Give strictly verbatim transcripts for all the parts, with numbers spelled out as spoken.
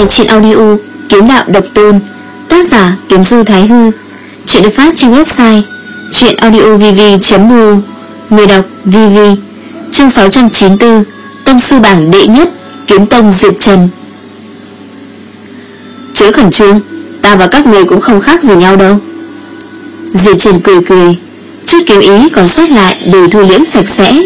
nghe truyện audio Kiếm Đạo Độc Tôn, tác giả Kiếm Du Thái Hư. Truyện được phát trên website truyện audio v v chấm r o, người đọc vê vê. Chương sáu trăm chín mươi tư, Tông sư bảng đệ nhất, Kiếm Tông Diệp Trần. Chớ khẩn trương, ta và các người cũng không khác gì nhau đâu. Diệp Trần cười cười, chút kiếm ý còn sót lại đều thu liễm sạch sẽ.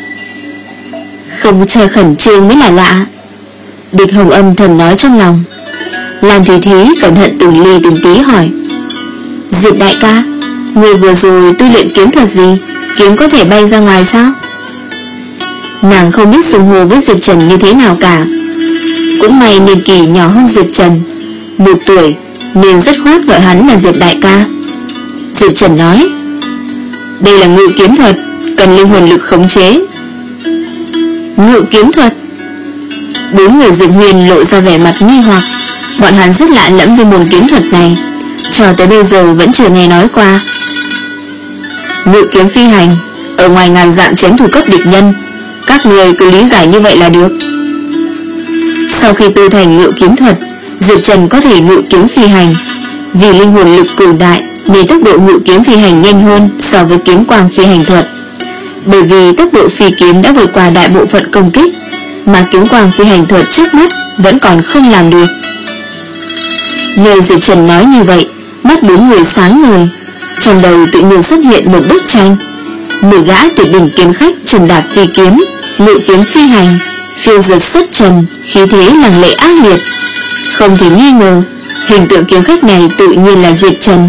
Không chờ khẩn trương mới là lạ. Địch Hồng âm thầm nói trong lòng. Lan Thủy Thúy cẩn thận từng ly từng tí hỏi: Diệp đại ca, người vừa rồi tu luyện kiếm thuật gì? Kiếm có thể bay ra ngoài sao? Nàng không biết xưng hô với Diệp Trần như thế nào cả. Cũng may niên kỷ nhỏ hơn Diệp Trần một tuổi, nên rất khoát gọi hắn là Diệp đại ca. Diệp Trần nói: Đây là ngự kiếm thuật, cần linh hồn lực khống chế. Ngự kiếm thuật? Bốn người Diệp Huyền lộ ra vẻ mặt nghi hoặc. Bọn hắn rất lạ lẫm với môn kiếm thuật này, cho tới bây giờ vẫn chưa nghe nói qua. Ngự kiếm phi hành, ở ngoài ngàn dặm chém thủ cấp địch nhân. Các người cứ lý giải như vậy là được. Sau khi tu thành ngự kiếm thuật, Diệp Trần có thể ngự kiếm phi hành. Vì linh hồn lực cường đại nên tốc độ ngự kiếm phi hành nhanh hơn so với kiếm quang phi hành thuật. Bởi vì tốc độ phi kiếm đã vượt qua đại bộ phận công kích, mà kiếm quang phi hành thuật trước mắt vẫn còn không làm được. Nghe Diệp Trần nói như vậy, mắt bốn người sáng ngời. Trong đầu tự nhiên xuất hiện một bức tranh. Một gã tuyệt đỉnh kiếm khách trần đạp phi kiếm, ngự kiếm phi hành, phiêu giật xuất trần, khí thế lăng lệ ác liệt. Không thể nghi ngờ, hình tượng kiếm khách này tự nhiên là Diệp Trần.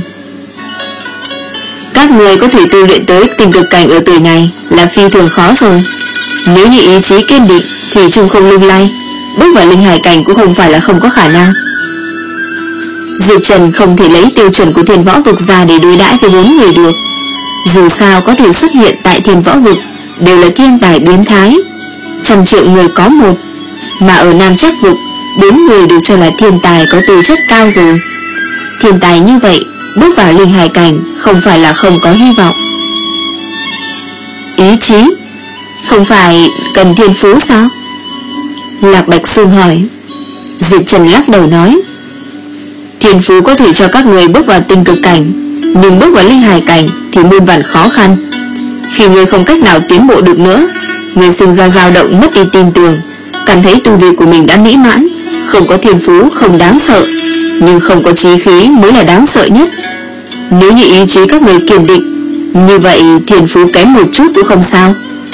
Các người có thể tu luyện tới tình cực cảnh ở tuổi này là phi thường khó rồi. Nếu như ý chí kiên định thì chung không lung lay, bước vào linh hải cảnh cũng không phải là không có khả năng. Diệp Trần không thể lấy tiêu chuẩn của thiên võ vực ra để đối đãi với bốn người được. Dù sao có thể xuất hiện tại thiên võ vực đều là thiên tài biến thái, trăm triệu người có một. Mà ở Nam Chắc vực, bốn người được cho là thiên tài có tư chất cao rồi. Thiên tài như vậy bước vào linh hải cảnh không phải là không có hy vọng. Ý chí không phải cần thiên phú sao? Lạc Bạch Sương hỏi. Diệp Trần lắc đầu nói: Thiên phú có thể cho các người bước vào tinh cực cảnh, nhưng bước vào linh hải cảnh thì muôn vàn khó khăn. Khi người không cách nào tiến bộ được nữa, người sinh ra dao động, mất đi tin tưởng, cảm thấy tu vi của mình đã mỹ mãn. Không có thiên phú không đáng sợ, nhưng không có chí khí mới là đáng sợ nhất. Nếu như ý chí các người kiên định, như vậy thiên phú kém một chút cũng không sao.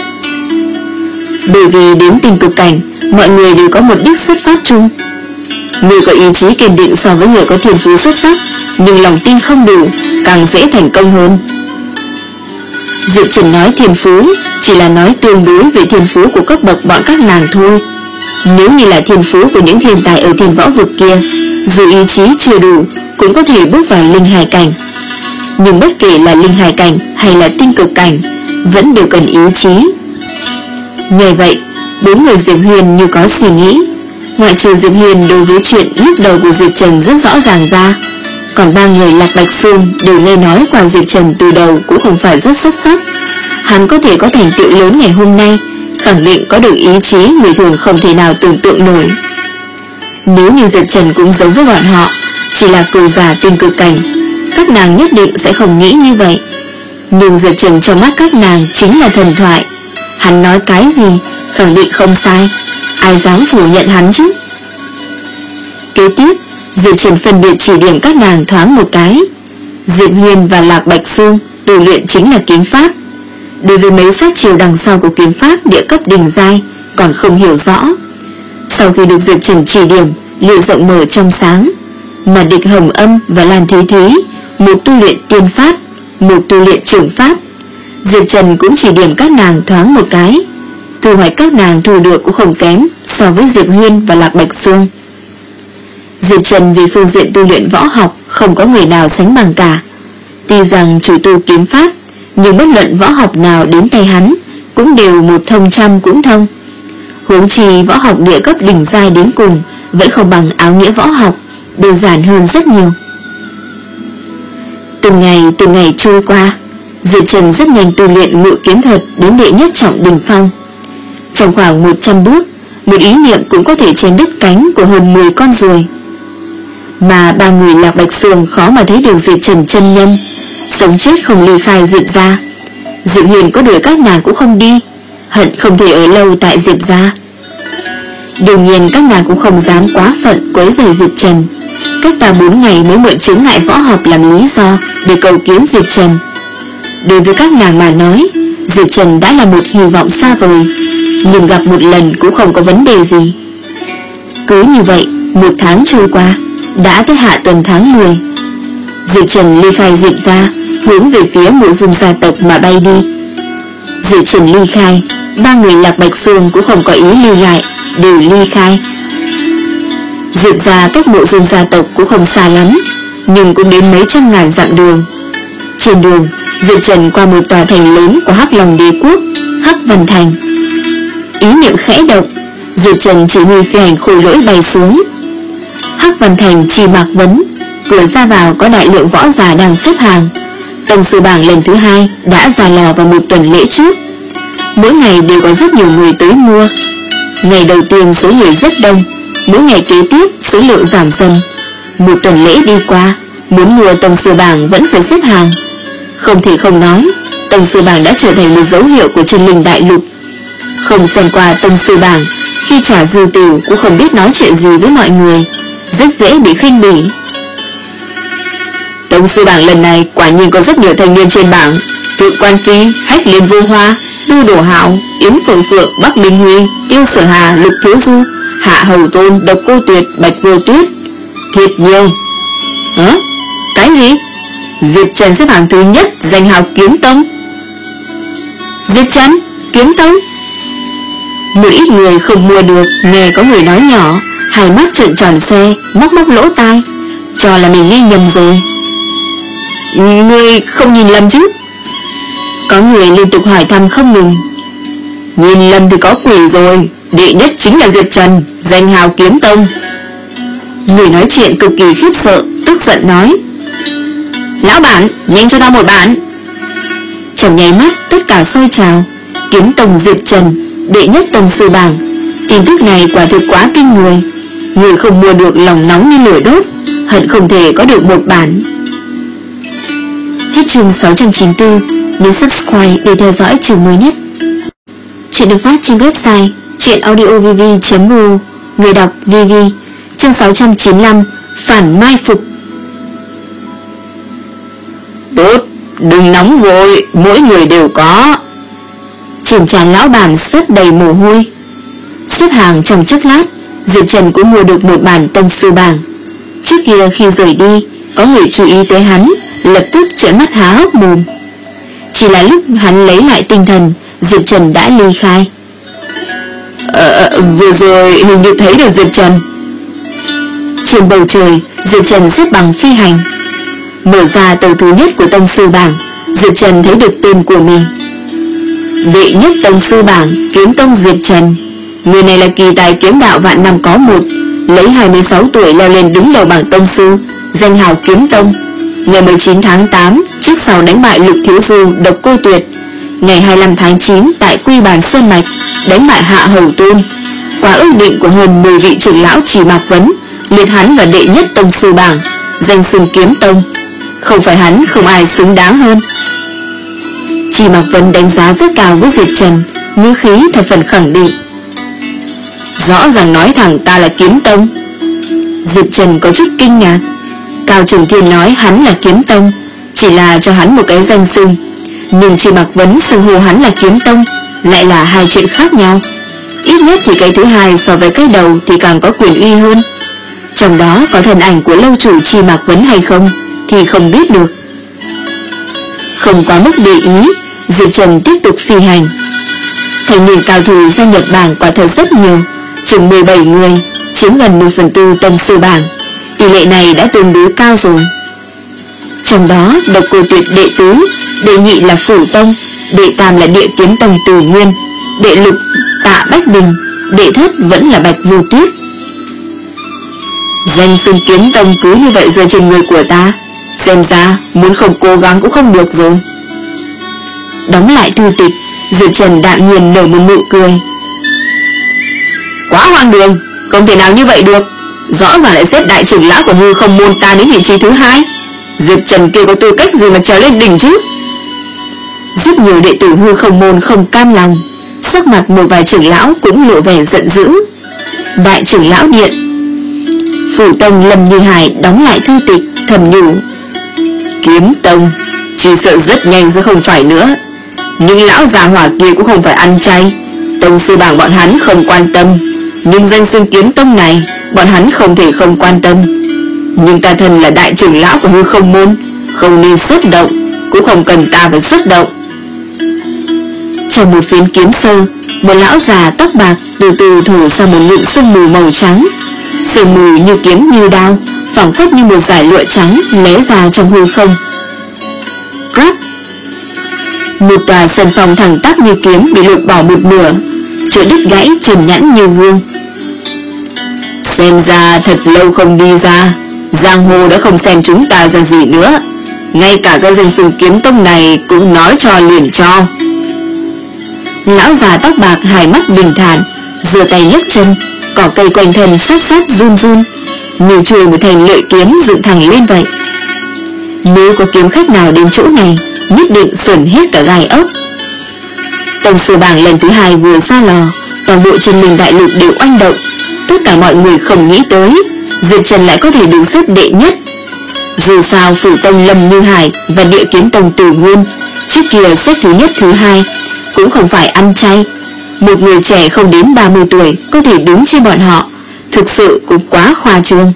Bởi vì đến tinh cực cảnh, mọi người đều có một đích xuất phát chung. Người có ý chí kiên định so với người có thiên phú xuất sắc, nhưng lòng tin không đủ, càng dễ thành công hơn. Diệp Trần nói thiên phú chỉ là nói tương đối về thiên phú của cấp bậc bọn các nàng thôi. Nếu như là thiên phú của những thiên tài ở thiên võ vực kia, dù ý chí chưa đủ cũng có thể bước vào linh hải cảnh. Nhưng bất kể là linh hải cảnh hay là tinh cực cảnh, vẫn đều cần ý chí. Nghe vậy, bốn người Diệp Huyền như có suy nghĩ. Ngoại trừ Diệp Huyền đối với chuyện lúc đầu của Diệp Trần rất rõ ràng ra, còn ba người Lạc Bạch Sương đều nghe nói qua Diệp Trần từ đầu cũng không phải rất xuất sắc. Hắn có thể có thành tựu lớn ngày hôm nay, khẳng định có được ý chí người thường không thể nào tưởng tượng nổi. Nếu như Diệp Trần cũng giống với bọn họ, chỉ là cường giả tinh cực cảnh, các nàng nhất định sẽ không nghĩ như vậy. Nhưng Diệp Trần trong mắt các nàng chính là thần thoại. Hắn nói cái gì khẳng định không sai, ai dám phủ nhận hắn chứ. Kế tiếp, Diệp Trần phân biệt chỉ điểm các nàng thoáng một cái. Diệp Huyền và Lạc Bạch Sương tu luyện chính là kiếm pháp. Đối với mấy sát chiều đằng sau của kiếm pháp địa cấp đỉnh giai còn không hiểu rõ. Sau khi được Diệp Trần chỉ điểm, lựa rộng mở trong sáng. Mà Địch Hồng Âm và Lan Thúy Thúy, một tu luyện tiên pháp, một tu luyện trưởng pháp. Diệp Trần cũng chỉ điểm các nàng thoáng một cái. Thu hoạch các nàng thu được cũng không kém so với Diệp Huyền và Lạc Bạch Sương. Diệp Trần vì phương diện tu luyện võ học không có người nào sánh bằng cả. Tuy rằng chủ tu kiếm pháp, nhưng bất luận võ học nào đến tay hắn cũng đều một thông trăm cũng thông. Huống chi võ học địa cấp đỉnh giai đến cùng vẫn không bằng áo nghĩa võ học, đơn giản hơn rất nhiều. Từng ngày từng ngày trôi qua, Diệp Trần rất nhanh tu luyện ngự kiếm thuật đến đệ nhất trọng đỉnh phong. Trong khoảng một trăm bước, một ý niệm cũng có thể chém đứt cánh của hơn mười con ruồi. Mà ba người Lạc Bạch Xương khó mà thấy được Diệp Trần chân nhân, sống chết không ly khai Diệp gia. Diệp Huyền có đuổi các nàng cũng không đi, hận không thể ở lâu tại Diệp gia. Đương nhiên các nàng cũng không dám quá phận quấy rầy Diệp Trần, cách ba bốn ngày mới mượn chướng ngại võ học làm lý do để cầu kiến Diệp Trần. Đối với các nàng mà nói, Diệp Trần đã là một hy vọng xa vời, nhưng gặp một lần cũng không có vấn đề gì. Cứ như vậy, một tháng trôi qua, đã tới hạ tuần tháng mười. Diệp Trần ly khai Diệp gia, hướng về phía Mộ Dung gia tộc mà bay đi. Diệp Trần ly khai, ba người Lạc Bạch Xương cũng không có ý lưu lại, đều ly khai. Diệp gia cách Mộ Dung gia tộc cũng không xa lắm, nhưng cũng đến mấy trăm ngàn dặm đường. Trên đường, Diệp Trần qua một tòa thành lớn của Hắc Long Đế quốc, Hắc Vân Thành. Ý niệm khẽ động, Diệp Trần chỉ huy phi hành khôi lỗi bay xuống. Hắc Vân Thành Trì Mạc Vấn, cửa ra vào có đại lượng võ giả đang xếp hàng. Tông sư bảng lần thứ hai đã ra lò vào một tuần lễ trước. Mỗi ngày đều có rất nhiều người tới mua. Ngày đầu tiên số người rất đông, mỗi ngày kế tiếp số lượng giảm dần. Một tuần lễ đi qua, muốn mua tông sư bảng vẫn phải xếp hàng. Không thể không nói, tông sư bảng đã trở thành một dấu hiệu của chân linh đại lục. Không xem qua tông sư bảng, khi trả dư tiểu cũng không biết nói chuyện gì với mọi người, rất dễ bị khinh bỉ. Tông sư bảng lần này quả nhiên có rất nhiều thanh niên trên bảng: Thượng Quan Phi, Hách Liên Vô Hoa, Tu Đổ Hạo, Yến Phượng Phượng, Bắc Minh Huy, Tiêu Sở Hà, Lục Thiếu Du, Hạ Hầu Tôn, Độc Cô Tuyệt, Bạch Vô Tuyết. Thiệt nhiều. Hả? Cái gì? Diệp Trần xếp hạng thứ nhất, danh hào Kiếm Tông. Diệp Trần, Kiếm Tông. Một ít người không mua được, nghe có người nói nhỏ, hai mắt trợn tròn xe, móc móc lỗ tai, cho là mình nghe nhầm rồi. Ngươi không nhìn lầm chứ? Có người liên tục hỏi thăm không ngừng. Nhìn lầm thì có quỷ rồi, đệ nhất chính là Diệp Trần, danh hào Kiếm Tông. Người nói chuyện cực kỳ khiếp sợ, tức giận nói: Lão bản, nhanh cho ta một bản. Trong nháy mắt tất cả sôi trào. Kiếm Tông Diệp Trần, đệ nhất tông sư bảng. Tin tức này quả thực quá kinh người. Người không mua được lòng nóng như lửa đốt, hận không thể có được một bản. Hết chương sáu trăm chín mươi tư. Nhấn subscribe để theo dõi chương mới nhất. Chuyện được phát trên website truyệnaudiovv chấm ru. Người đọc vê vê. Chương sáu trăm chín mươi lăm. Phản mai phục. Tốt, đừng nóng vội, mỗi người đều có. Trên trán lão bản xếp đầy mồ hôi. Xếp hàng trong chốc lát, Diệp Trần cũng mua được một bản tông sư bảng. Trước kia khi rời đi, có người chú ý tới hắn, lập tức trợn mắt há hốc mồm. Chỉ là lúc hắn lấy lại tinh thần, Diệp Trần đã ly khai. Ờ, vừa rồi hình như thấy được Diệp Trần. Trên bầu trời, Diệp Trần xếp bằng phi hành. Mở ra tầng thứ nhất của tông sư bảng, Diệp Trần thấy được tên của mình: đệ nhất tông sư bảng, Kiếm Tông Diệp Trần. Người này là kỳ tài kiếm đạo vạn năm có một, lấy hai mươi sáu tuổi leo lên đứng đầu bảng tông sư, danh hào Kiếm Tông. Ngày mười chín tháng tám, trước sau đánh bại Lục Thiếu Du, Độc Cô Tuyệt. Ngày hai mươi lăm tháng chín, tại Quy Bàn Sơn Mạch, đánh bại Hạ Hầu Tôn. Qua ước định của hơn mười vị trưởng lão Trì Mạc Vấn, liệt hắn vào đệ nhất tông sư bảng, danh xưng Kiếm Tông. Không phải hắn, không ai xứng đáng hơn. Trì Mạc Vấn đánh giá rất cao với Diệp Trần, ngữ khí thật phần khẳng định. Rõ ràng nói thẳng ta là Kiếm Tông. Diệp Trần có chút kinh ngạc. Cao Trường Thiên nói hắn là Kiếm Tông, chỉ là cho hắn một cái danh xưng, nhưng Trì Mạc Vấn xưng hô hắn là Kiếm Tông lại là hai chuyện khác nhau. Ít nhất thì cái thứ hai so với cái đầu thì càng có quyền uy hơn. Trong đó có thân ảnh của lâu chủ Trì Mạc Vấn hay không thì không biết được. Không quá mức để ý, Diệp Trần tiếp tục phi hành. Thành niên cao thủ gia nhập bảng quả thật rất nhiều, chừng mười bảy người, chiếm gần một phần tư tông sư bảng. Tỷ lệ này đã tương đối cao rồi. Trong đó Độc Cô Tuyệt đệ tứ, đệ nhị là Phủ Tông, đệ tam là Địa Kiếm Tông Từ Nguyên, đệ lục Tạ Bách Bình, đệ thất vẫn là Bạch Vô Tuyết. Danh xưng Kiếm Tông cứ như vậy rơi trên người của ta, xem ra muốn không cố gắng cũng không được rồi. Đóng lại thư tịch, Diệp Trần đạm nhiên nở một nụ cười. Quá hoang đường, không thể nào như vậy được. Rõ ràng lại xếp đại trưởng lão của hư không môn ta đến vị trí thứ hai. Diệp Trần kia có tư cách gì mà trèo lên đỉnh chứ? Rất nhiều đệ tử hư không môn không cam lòng, sắc mặt một vài trưởng lão cũng lộ vẻ giận dữ. Đại trưởng lão điện Phủ Tông Lâm Như Hải đóng lại thư tịch, thầm nhủ: Kiếm Tông chỉ sợ rất nhanh sẽ không phải nữa. Nhưng lão già hỏa kia cũng không phải ăn chay. Tông sư bảng bọn hắn không quan tâm, nhưng danh xưng Kiếm Tông này bọn hắn không thể không quan tâm. Nhưng ta thân là đại trưởng lão của hư không môn, không nên xuất động, cũng không cần ta phải xuất động. Trong một phiến kiếm sơ, một lão già tóc bạc từ từ thổi ra một ngụm sương mù màu trắng. Sương mù như kiếm như đao, phảng phất như một dải lụa trắng lóe ra trong hư không. Crap! Một tòa sân phòng thẳng tắp như kiếm bị lột bỏ một nửa, chỗ đứt gãy trần nhẵn như gương. Xem ra thật lâu không đi ra, giang hồ đã không xem chúng ta ra gì nữa. Ngay cả cái danh xưng Kiếm Tông này cũng nói cho liền cho. Lão già tóc bạc hai mắt bình thản, giơ tay nhấc chân, cỏ cây quanh thân sát sát run run, như chui một thành lợi kiếm dựng thẳng lên vậy. Nếu có kiếm khách nào đến chỗ này, nhất định sởn hết cả gai ốc. Tông sư bảng lần thứ hai vừa ra lò, toàn bộ trên mình đại lục đều oanh động. Tất cả mọi người không nghĩ tới Diệp Trần lại có thể đứng xếp đệ nhất. Dù sao Phủ Tông Lâm Như Hải và Địa Kiếm Tông Tử Nguyên trước kia xếp thứ nhất thứ hai cũng không phải ăn chay. Một người trẻ không đến ba mươi tuổi có thể đứng trên bọn họ, thực sự cũng quá khoa trương.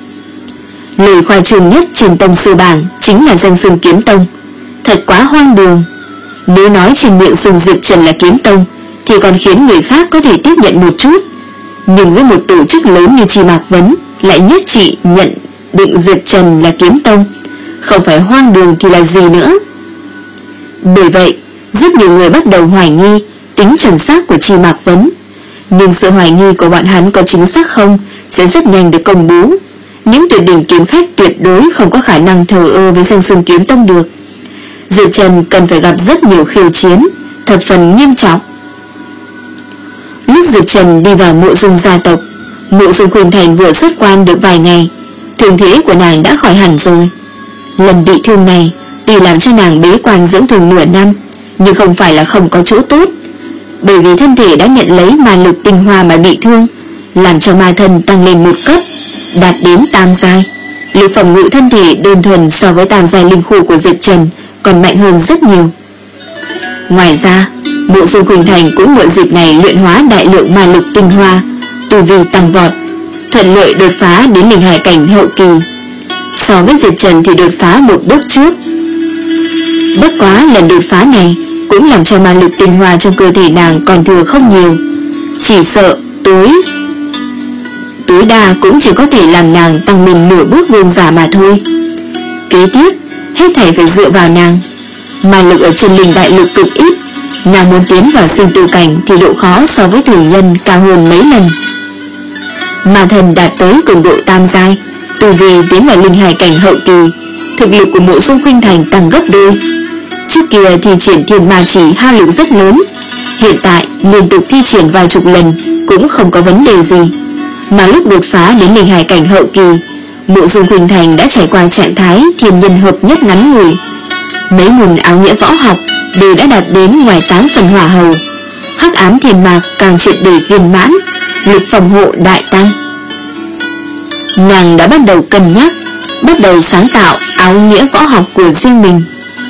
Lời khoa trương nhất trên tông sư bảng chính là danh xưng Kiếm Tông. Thật quá hoang đường. Nếu nói trên miệng xưng Diệp Trần là Kiếm Tông thì còn khiến người khác có thể tiếp nhận một chút, nhưng với một tổ chức lớn như Chi Mạc Vấn lại nhất trị nhận định Diệp Trần là Kiếm Tông, không phải hoang đường thì là gì nữa. Bởi vậy rất nhiều người bắt đầu hoài nghi tính chuẩn xác của Chi Mạc Vấn. Nhưng sự hoài nghi của bọn hắn có chính xác không sẽ rất nhanh được công bố. Những tuyệt đỉnh kiếm khách tuyệt đối không có khả năng thờ ơ với danh xưng Kiếm Tông được. Diệp Trần cần phải gặp rất nhiều khiêu chiến, thập phần nghiêm trọng. Lúc Diệp Trần đi vào Mộ Dung gia tộc, Mộ Dung Khuynh Thành vừa xuất quan được vài ngày, thương thế của nàng đã khỏi hẳn rồi. Lần bị thương này tuy làm cho nàng bế quan dưỡng thương nửa năm, nhưng không phải là không có chỗ tốt. Bởi vì thân thể đã nhận lấy ma lực tinh hoa mà bị thương, làm cho ma thân tăng lên một cấp, đạt đến tam giai. Lực phòng ngự thân thể đơn thuần so với tam giai linh khu của Diệp Trần còn mạnh hơn rất nhiều. Ngoài ra, Mộ Dung Khuynh Thành cũng mượn dịp này luyện hóa đại lượng ma lực tinh hoa, tu vi tăng vọt, thuận lợi đột phá đến linh hải cảnh hậu kỳ. So với Diệp Trần thì đột phá một bước trước. Bất quá lần đột phá này cũng làm cho ma lực tinh hoa trong cơ thể nàng còn thừa không nhiều, chỉ sợ tối tối đa cũng chỉ có thể làm nàng tăng lên nửa bước vương giả mà thôi. Kế tiếp hết thảy phải dựa vào nàng. Ma lực ở chân linh đại lục cực ít, nàng muốn tiến vào sinh tử cảnh thì độ khó so với thường nhân cao hơn mấy lần. Ma thần đạt tới cường độ tam giai, tu vi tiến vào linh hải cảnh hậu kỳ, thực lực của Mộ Dung Khuynh Thành tăng gấp đôi. Trước kia thi triển thiên ma chỉ hao lực rất lớn, hiện tại liên tục thi triển vài chục lần cũng không có vấn đề gì. Mà lúc đột phá đến linh hải cảnh hậu kỳ, Mộ Dung Khuynh Thành đã trải qua trạng thái thiên nhân hợp nhất ngắn ngủi. Mấy môn áo nghĩa võ học đều đã đạt đến ngoài tám phần hỏa hầu, hắc ám thiên mạc càng triệt để viên mãn, lực phòng hộ đại tăng. Nàng đã bắt đầu cân nhắc, bắt đầu sáng tạo áo nghĩa võ học của riêng mình.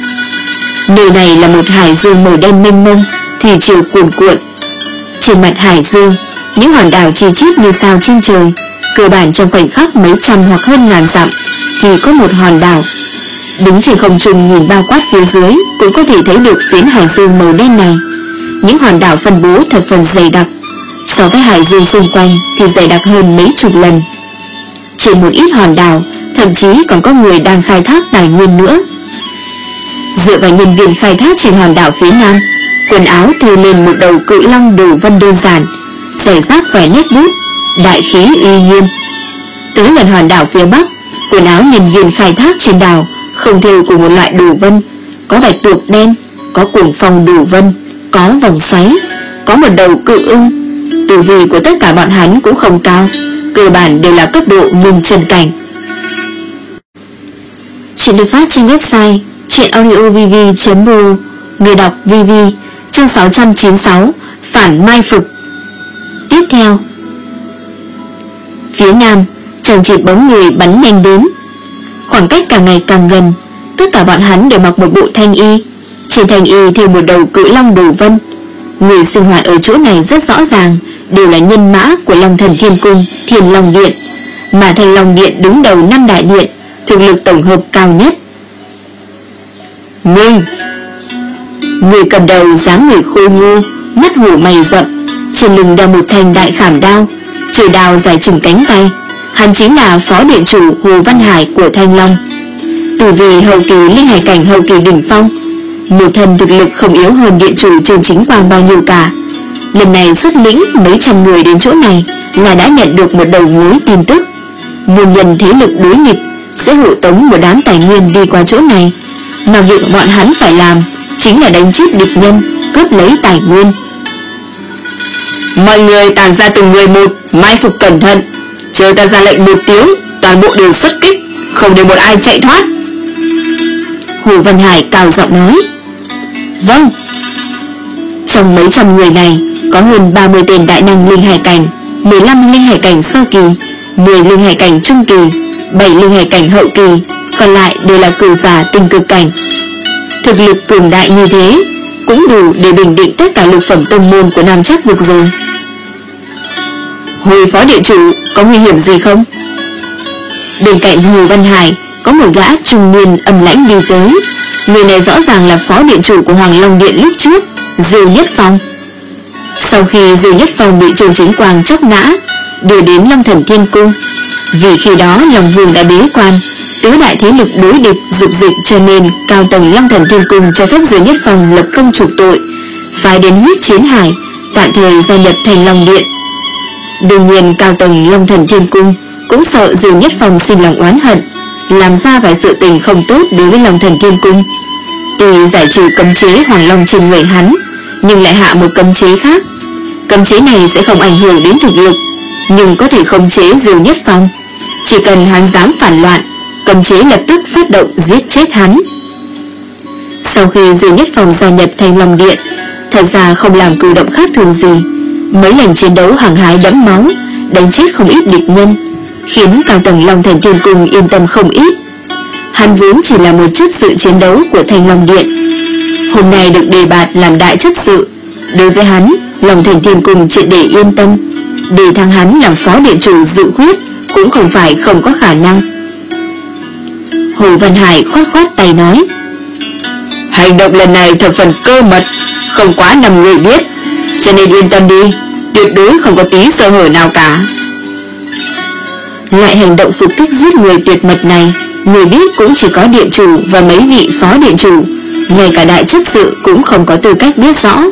Nơi này là một hải dương màu đen mênh mông, thủy triều cuồn cuộn. Trên mặt hải dương, những hòn đảo chi chít như sao trên trời, cơ bản trong khoảnh khắc mấy trăm hoặc hơn ngàn dặm thì có một hòn đảo. Đứng trên không trung nhìn bao quát phía dưới cũng có thể thấy được phiến hải dương màu đen này. Những hòn đảo phân bố thập phần dày đặc, so với hải dương xung quanh thì dày đặc hơn mấy chục lần. Trên một ít hòn đảo thậm chí còn có người đang khai thác tài nguyên nữa. Dựa vào nhân viên khai thác trên hòn đảo phía nam, quần áo thêu lên một đầu cự long đồ vân đơn giản, rải rác vài nét bút, đại khí uy nghiêm. Tới gần hòn đảo phía bắc, quần áo nhân viên khai thác trên đảo không thêu của một loại đồ vân, có bạch tuộc đen, có cuồng phong đồ vân, có vòng xoáy, có một đầu cự ưng, tu vi của tất cả bọn hắn cũng không cao, cơ bản đều là cấp độ ngưng chân cảnh. Chuyện được phát trên website truyệnaudiovv chấm ro. Người đọc vê vê. Chương sáu trăm chín mươi sáu. Phản mai phục. Tiếp theo, phía nam, chẳng chịt bóng người bắn nhanh đến. Khoảng cách càng ngày càng gần, tất cả bọn hắn đều mặc một bộ thanh y. Trên thanh y thêm một đầu cự long đồ vân. Người sinh hoạt ở chỗ này rất rõ ràng, đều là nhân mã của Long Thần Thiên Cung, Thiên Long Điện, mà Thanh Long Điện đứng đầu năm đại điện, thực lực tổng hợp cao nhất. Ngưng! Người cầm đầu dáng người khôi ngô, mắt hổ mày rậm, trên lưng đeo một thanh đại khảm đao, chuôi đao dài chừng cánh tay. Hắn chính là phó điện chủ Hồ Văn Hải của Thanh Long, tu vi hậu kỳ linh hải cảnh hậu kỳ đỉnh phong, một thân thực lực không yếu hơn điện chủ Trương Chính Quang bao nhiêu cả. Lần này xuất lĩnh mấy trăm người đến chỗ này là đã nhận được một đầu mối tin tức, muôn nhân thế lực đối nghịch sẽ hộ tống một đám tài nguyên đi qua chỗ này, mà việc bọn hắn phải làm chính là đánh chết địch nhân, cướp lấy tài nguyên. Mọi người tản ra từng người một, mai phục cẩn thận, chờ ta ra lệnh một tiếng, toàn bộ đều xuất kích, không để một ai chạy thoát. Hồ Văn Hải cao giọng nói. Vâng. Trong mấy trăm người này có hơn ba mươi tên đại năng linh hải cảnh, mười lăm linh hải cảnh sơ kỳ, mười linh hải cảnh trung kỳ, bảy linh hải cảnh hậu kỳ, còn lại đều là cường giả tinh cực cảnh. Thực lực cường đại như thế cũng đủ để bình định tất cả lục phẩm tông môn của Nam Trác vực rồi. Hồi phó điện chủ, có nguy hiểm gì không? Bên cạnh Hồ Văn Hải có một gã trung niên âm lãnh đi tới. Người này rõ ràng là phó điện chủ của Hoàng Long Điện lúc trước, Diêu Nhất Phong. Sau khi Diêu Nhất Phong bị Trương Chính Quang chóc nã, đưa đến Long Thần Thiên Cung, vì khi đó Long Vương đã bế quan, tứ đại thế lực đối địch dục dịch, cho nên cao tầng Long Thần Thiên Cung cho phép Diêu Nhất Phong lập công trục tội, phái đến Huyết Chiến Hải tạm thời gia nhập thành Long Điện. Đương nhiên cao tầng Long Thần Thiên Cung cũng sợ Diêu Nhất Phong sinh lòng oán hận, làm ra vài sự tình không tốt đối với Long Thần Thiên Cung. Tuy giải trừ cấm chế Hoàng Long trên người hắn, nhưng lại hạ một cấm chế khác. Cấm chế này sẽ không ảnh hưởng đến thực lực, nhưng có thể khống chế Diêu Nhất Phong. Chỉ cần hắn dám phản loạn, cấm chế lập tức phát động giết chết hắn. Sau khi Diêu Nhất Phong gia nhập Thanh Long Điện, thật ra không làm cử động khác thường gì. Mấy lần chiến đấu hăng hái đẫm máu, đánh chết không ít địch nhân, khiến cao tầng Long Thần Thiên Cung yên tâm không ít. Hắn vốn chỉ là một chấp sự chiến đấu của Thanh Long Điện, hôm nay được đề bạt làm đại chấp sự. Đối với hắn, Long Thần Thiên Cung triệt để yên tâm, để thăng hắn làm phó điện chủ dự khuyết cũng không phải không có khả năng. Hồ Văn Hải khoát khoát tay nói, hành động lần này thập phần cơ mật, không quá năm người biết, cho nên yên tâm đi, tuyệt đối không có tí sơ hở nào cả. Loại hành động phục kích giết người tuyệt mật này, người biết cũng chỉ có điện chủ và mấy vị phó điện chủ, ngay cả đại chấp sự cũng không có tư cách biết rõ.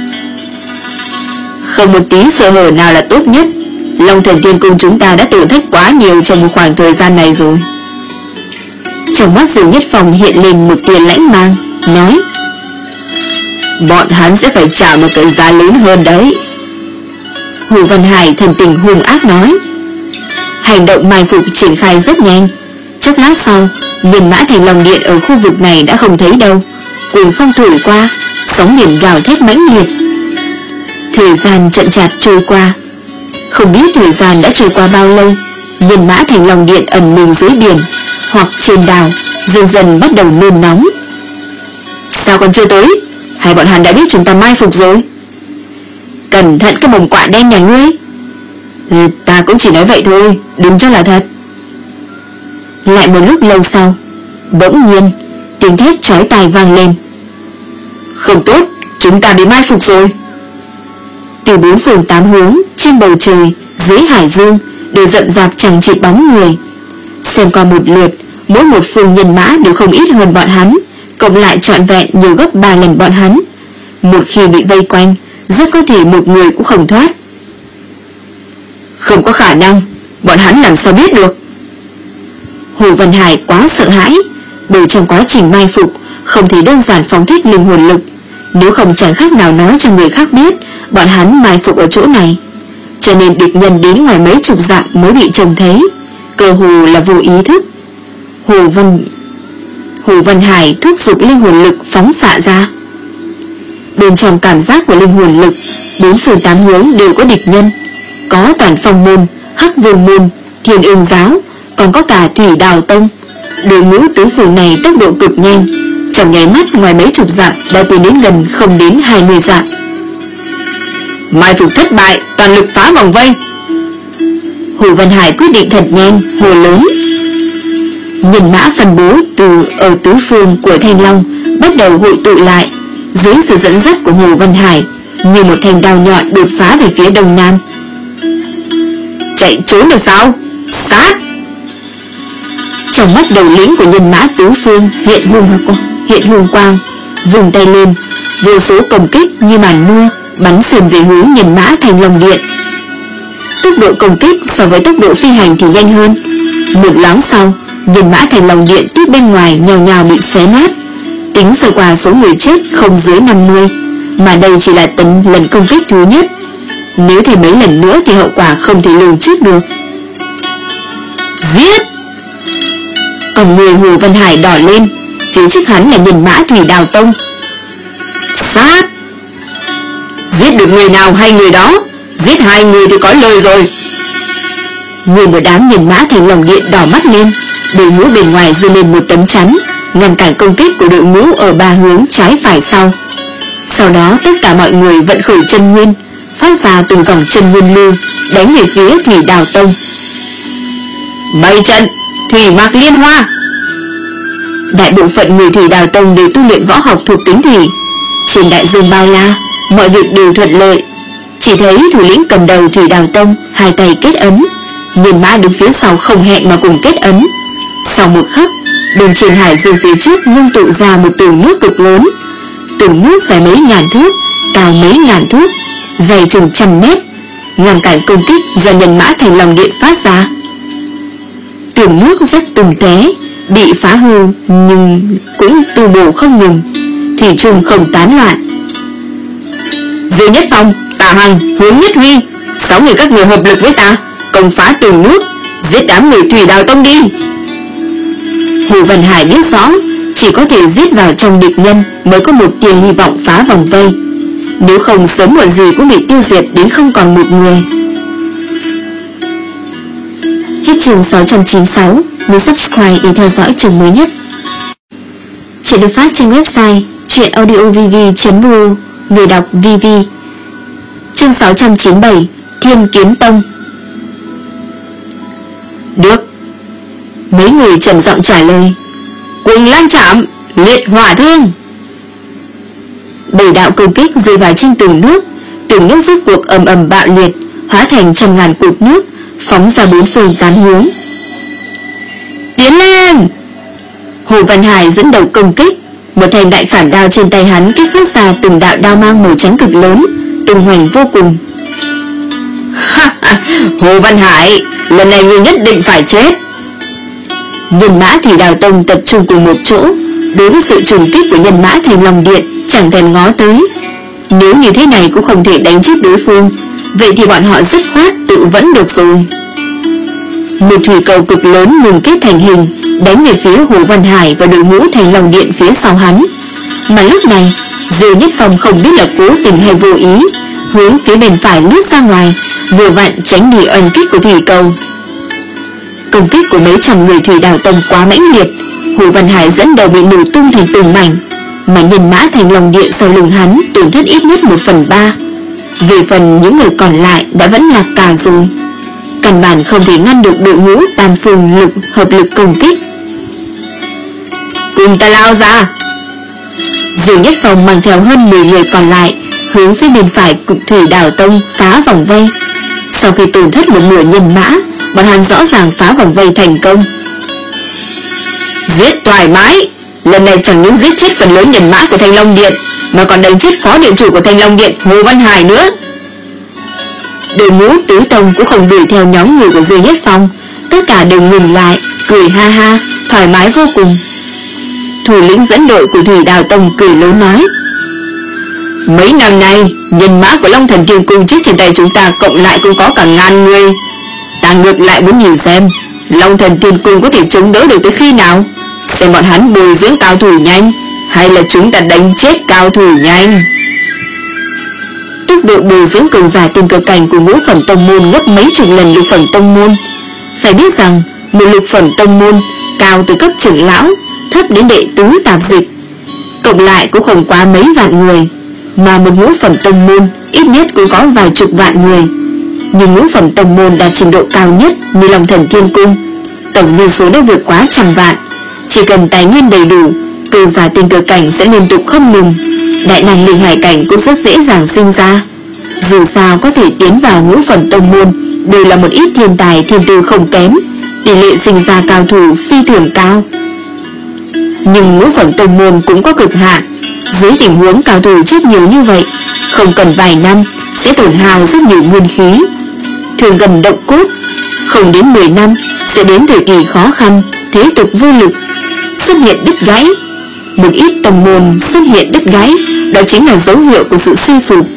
Không một tí sơ hở nào là tốt nhất. Long Thần Thiên Cung chúng ta đã tổn thất quá nhiều trong một khoảng thời gian này rồi. Trong mắt Diêu Nhất Phong hiện lên một tia lãnh mang, nói, bọn hắn sẽ phải trả một cái giá lớn hơn đấy. Hồ Văn Hải thần tình hung ác nói. Hành động mai phục triển khai rất nhanh. Chốc lát sau, nhân mã Thành Long Điện ở khu vực này đã không thấy đâu. Cuồng phong thổi qua, sóng biển gào thét mãnh liệt. Thời gian chậm chạp trôi qua. Không biết thời gian đã trôi qua bao lâu, nhân mã Thành Long Điện ẩn mình dưới biển hoặc trên đảo dần dần bắt đầu nôn nóng. Sao còn chưa tới? Hay bọn hắn đã biết chúng ta mai phục rồi? Cẩn thận cái mồm quạ đen nhà ngươi. Ừ, ta cũng chỉ nói vậy thôi, đừng cho là thật. Lại một lúc lâu sau, bỗng nhiên tiếng thét chói tai vang lên. Không tốt, chúng ta bị mai phục rồi. Từ bốn phương tám hướng, trên bầu trời, dưới hải dương đều rậm rạp chẳng chịt bóng người. Xem qua một lượt, mỗi một phương nhân mã đều không ít hơn bọn hắn, cộng lại trọn vẹn nhiều gấp ba lần bọn hắn. Một khi bị vây quanh, rất có thể một người cũng không thoát. Không có khả năng, bọn hắn làm sao biết được? Hồ Văn Hải quá sợ hãi, bởi trong quá trình mai phục không thể đơn giản phóng thích linh hồn lực, nếu không chẳng khác nào nói cho người khác biết bọn hắn mai phục ở chỗ này. cho nên địch nhân đến ngoài mấy chục dặm mới bị trông thấy, cơ hồ là vô ý thức. Hồ Văn Hồ Văn Hải thúc giục linh hồn lực phóng xạ ra. Bên trong cảm giác của linh hồn lực, bốn phương tám hướng đều có địch nhân, có Toàn Phong môn, Hắc Vương môn, Thiên Ương giáo, còn có cả Thủy Đào tông. Đội ngũ tứ phương này tốc độ cực nhanh, trong nháy mắt ngoài mấy chục dặm đã tiến đến gần không đến hai mươi dặm. Mai phục thất bại, toàn lực phá vòng vây. Hồ Văn Hải quyết định thật nhanh, hồ lớn. Nhân mã phân bố từ ở tứ phương của Thanh Long bắt đầu hội tụ lại dưới sự dẫn dắt của Hồ Văn Hải, như một thanh đao nhọn đột phá về phía đông nam. Chạy trốn được sao? Sát! Trong mắt đầu lĩnh của nhân mã tứ phương hiện hung hiện hung quang, vùng tay lên, vô số công kích như màn mưa bắn sườn về hướng nhân mã Thanh Long điện. Tốc độ công kích so với tốc độ phi hành thì nhanh hơn. Một loáng sau, nhân mã Thanh Long điện tiếp bên ngoài nhào nhào bị xé nát. Tính sơ qua số người chết không dưới năm mươi, mà đây chỉ là tính lần công kích thứ nhất. Nếu thêm mấy lần nữa thì hậu quả không thể lường trước được. Giết! Còn người Hồ Văn Hải đỏ lên, phía trước hắn là nhân mã Thủy Đào tông. Sát! Giết được người nào hay người đó, giết hai người thì có lời rồi. Người một đám nhân mã Thanh Long điện đỏ mắt lên, đội ngũ bên ngoài giơ lên một tấm chắn, ngăn cản công kích của đội ngũ ở ba hướng trái phải sau. Sau đó tất cả mọi người vận khởi chân nguyên, phát ra từng dòng chân nguyên lưu, đánh về phía Thủy Đào tông. Bày trận Thủy Mạc Liên Hoa. Đại bộ phận người Thủy Đào tông đều tu luyện võ học thuộc tính thủy. Trên đại dương bao la, mọi việc đều thuận lợi. Chỉ thấy thủ lĩnh cầm đầu Thủy Đào tông hai tay kết ấn, nhân mã đứng phía sau không hẹn mà cùng kết ấn. Sau một khắc, bên trên hải dương phía trước ngưng tụ ra một tường nước cực lớn. Tường nước dài mấy ngàn thước, cao mấy ngàn thước, dày chừng trăm mét, ngăn cản công kích do nhân mã Thanh Long điện phát ra. Tường nước rất tung tóe, bị phá hư nhưng cũng tu bổ không ngừng, thủy chung không tán loạn. Dư Nhất Phong, Tả Hằng, Hướng Nhất Huy, sáu người các người hợp lực với ta, công phá tường nước, giết đám người Thủy Đào tông đi. Hồ Văn Hải biết rõ, chỉ có thể giết vào trong địch nhân mới có một tia hy vọng phá vòng vây, nếu không sớm muộn gì cũng bị tiêu diệt đến không còn một người. Hết chương sáu trăm chín mươi sáu. Nhớ subscribe để theo dõi chương mới nhất. Chuyện được phát trên website truyện audio v v chấm r o, người đọc vê vê. Chương sáu trăm chín mươi bảy. Thiên Kiếm Tông. Được. Mấy người trầm giọng trả lời. Quỳnh Lang Trảm, Liệt Hỏa Thương. Bảy đạo công kích rơi vào trên tường nước, tường nước rốt cuộc ầm ầm bạo liệt, hóa thành trăm ngàn cột nước, phóng ra bốn phương tám hướng. Tiến lên! Hồ Văn Hải dẫn đầu công kích, một thanh đại khảm đao trên tay hắn kích phát ra từng đạo đao mang màu trắng cực lớn, tung hoành vô cùng. Hồ Văn Hải, lần này ngươi nhất định phải chết. Nhân mã Thủy Đào tông tập trung cùng một chỗ, đối với sự trùng kích của nhân mã Thanh Long điện chẳng thèm ngó tới. Nếu như thế này cũng không thể đánh chết đối phương, vậy thì bọn họ dứt khoát tự vẫn được rồi. Một thủy cầu cực lớn ngừng kết thành hình, đánh về phía Hồ Văn Hải và đội ngũ Thanh Long điện phía sau hắn. Mà lúc này Dư Nhất Phong không biết là cố tình hay vô ý, hướng phía bên phải lướt ra ngoài, vừa vặn tránh đi ân kích của thủy cầu. Công kích của mấy trăm người Thủy Đào tông quá mãnh liệt, Hồ Văn Hải dẫn đầu bị nổ tung thành từng mảnh, mà nhân mã Thanh Long điện sau lưng hắn tổn thất ít nhất một phần ba. Về phần những người còn lại đã vẫn lạc cả rồi, căn bản không thể ngăn được đội ngũ tam phương lực hợp lực công kích. Cùng ta lao ra! Dư Nhất Phong mang theo hơn mười người còn lại hướng phía bên phải Thủy Đào tông phá vòng vây. Sau khi tổn thất một nửa nhân mã, bọn hắn rõ ràng phá vòng vây thành công. Giết thoải mái! Lần này chẳng những giết chết phần lớn nhân mã của Thanh Long điện, mà còn đánh chết phó điện chủ của Thanh Long điện Hồ Văn Hải nữa. Đội ngũ tứ tông cũng không đuổi theo nhóm người của Dư Nhất Phong, tất cả đều ngừng lại, cười ha ha, thoải mái vô cùng. Thủ lĩnh dẫn đội của Thủy Đào tông cười lớn nói. Mấy năm nay, nhân mã của Long Thần Thiên Cung chết trên tay chúng ta cộng lại cũng có cả ngàn người. Ta ngược lại muốn nhìn xem Long Thần Thiên Cung có thể chống đỡ được tới khi nào, xem bọn hắn bồi dưỡng cao thủ nhanh hay là chúng ta đánh chết cao thủ nhanh. Tốc độ bồi dưỡng cường giả tiên cơ cảnh của ngũ phẩm tông môn gấp mấy chục lần lục phẩm tông môn. Phải biết rằng một lục phẩm tông môn cao từ cấp trưởng lão, thấp đến đệ tứ tạp dịch, cộng lại cũng không quá mấy vạn người, mà một ngũ phẩm tông môn ít nhất cũng có vài chục vạn người. Nhưng ngũ phẩm tông môn đạt trình độ cao nhất như Long Thần Thiên Cung, tổng nhân số đã vượt quá trăm vạn. Chỉ cần tài nguyên đầy đủ, cường giả tiên cơ cảnh sẽ liên tục không ngừng, đại năng linh hải cảnh cũng rất dễ dàng sinh ra. Dù sao có thể tiến vào ngũ phẩm tông môn đều là một ít thiên tài thiên tư không kém, tỷ lệ sinh ra cao thủ phi thường cao. Nhưng ngũ phẩm tông môn cũng có cực hạn. Dưới tình huống cao thủ chết nhiều như vậy, không cần vài năm sẽ tổn hao rất nhiều nguyên khí, thường gần động cốt. Không đến mười năm sẽ đến thời kỳ khó khăn, thế tục vô lực, xuất hiện đứt gãy. Một ít tông môn xuất hiện đứt gãy, đó chính là dấu hiệu của sự suy sụp.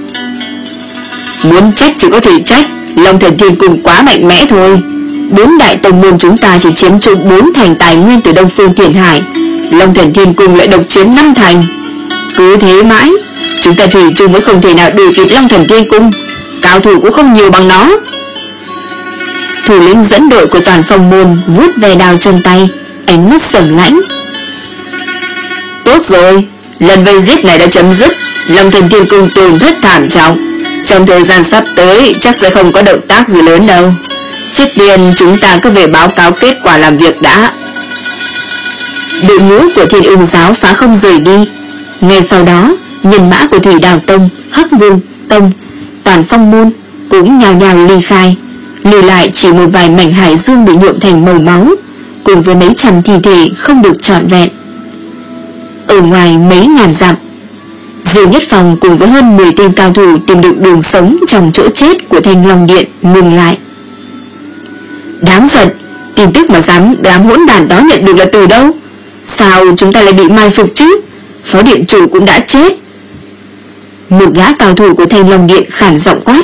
Muốn trách chỉ có thể trách Long Thần Thiên Cung quá mạnh mẽ thôi. Bốn đại tông môn chúng ta chỉ chiếm trộm bốn thành tài nguyên từ Đông Phương Thiền Hải, Long Thần Thiên Cung lại độc chiếm năm thành. Cứ thế mãi, chúng ta thủy chung mới không thể nào đuổi kịp Long Thần Thiên Cung, cao thủ cũng không nhiều bằng nó. Thủ lĩnh dẫn đội của toàn phong môn vuốt về đào chân tay, ánh mắt sầm lãnh. Tốt rồi, lần vây giết này đã chấm dứt, Long Thần Thiên Cung tổn thất thảm trọng. Trong thời gian sắp tới chắc sẽ không có động tác gì lớn đâu. Trước tiên chúng ta cứ về báo cáo kết quả làm việc đã. Đội ngũ của Thiên Ưng giáo phá không rời đi. Ngay sau đó, nhân mã của Thủy Đào Tông, Hắc Vương Tông, toàn phong môn cũng nhào nhào ly khai, lưu lại chỉ một vài mảnh hải dương bị nhuộm thành màu máu, cùng với mấy trăm thi thể không được trọn vẹn. Ở ngoài mấy ngàn dặm, Diêu Nhất Phong cùng với hơn mười tên cao thủ tìm được đường sống trong chỗ chết của Thanh Long Điện ngừng lại. Đáng giận, tin tức mà dám đám hỗn đản đó nhận được là từ đâu? Sao chúng ta lại bị mai phục chứ? Phó điện chủ cũng đã chết. Một gã cao thủ của Thanh Long Điện khản giọng quát.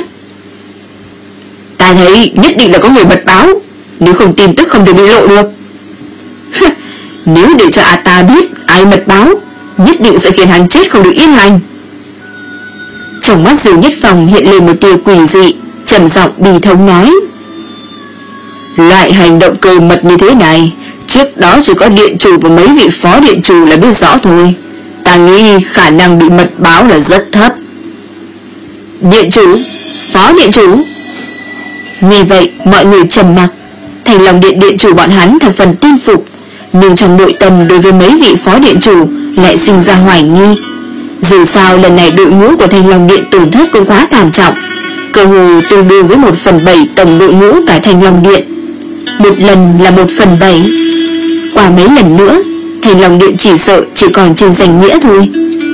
Ta thấy nhất định là có người mật báo, nếu không tin tức không thể bị lộ được. Nếu để cho A ta biết ai mật báo, nhất định sẽ khiến hắn chết không được yên lành. Trong mắt Diêu Nhất Phong hiện lên một tia quỷ dị, trầm giọng bi thống nói. Loại hành động cơ mật như thế này, trước đó chỉ có điện chủ và mấy vị phó điện chủ là biết rõ thôi. Ta nghĩ khả năng bị mật báo là rất thấp. Điện chủ? Phó điện chủ? Nghe vậy mọi người trầm mặc. Thành Long Điện điện chủ bọn hắn thập phần tin phục, nhưng trong nội tâm đối với mấy vị phó điện chủ lại sinh ra hoài nghi. Dù sao lần này đội ngũ của Thanh Long Điện tổn thất cũng quá thảm trọng, cơ hồ tương đương với một phần bảy tổng đội ngũ cả Thanh Long Điện. Một lần là một phần bảy. Qua mấy lần nữa, Thanh Long Điện chỉ sợ chỉ còn trên danh nghĩa thôi.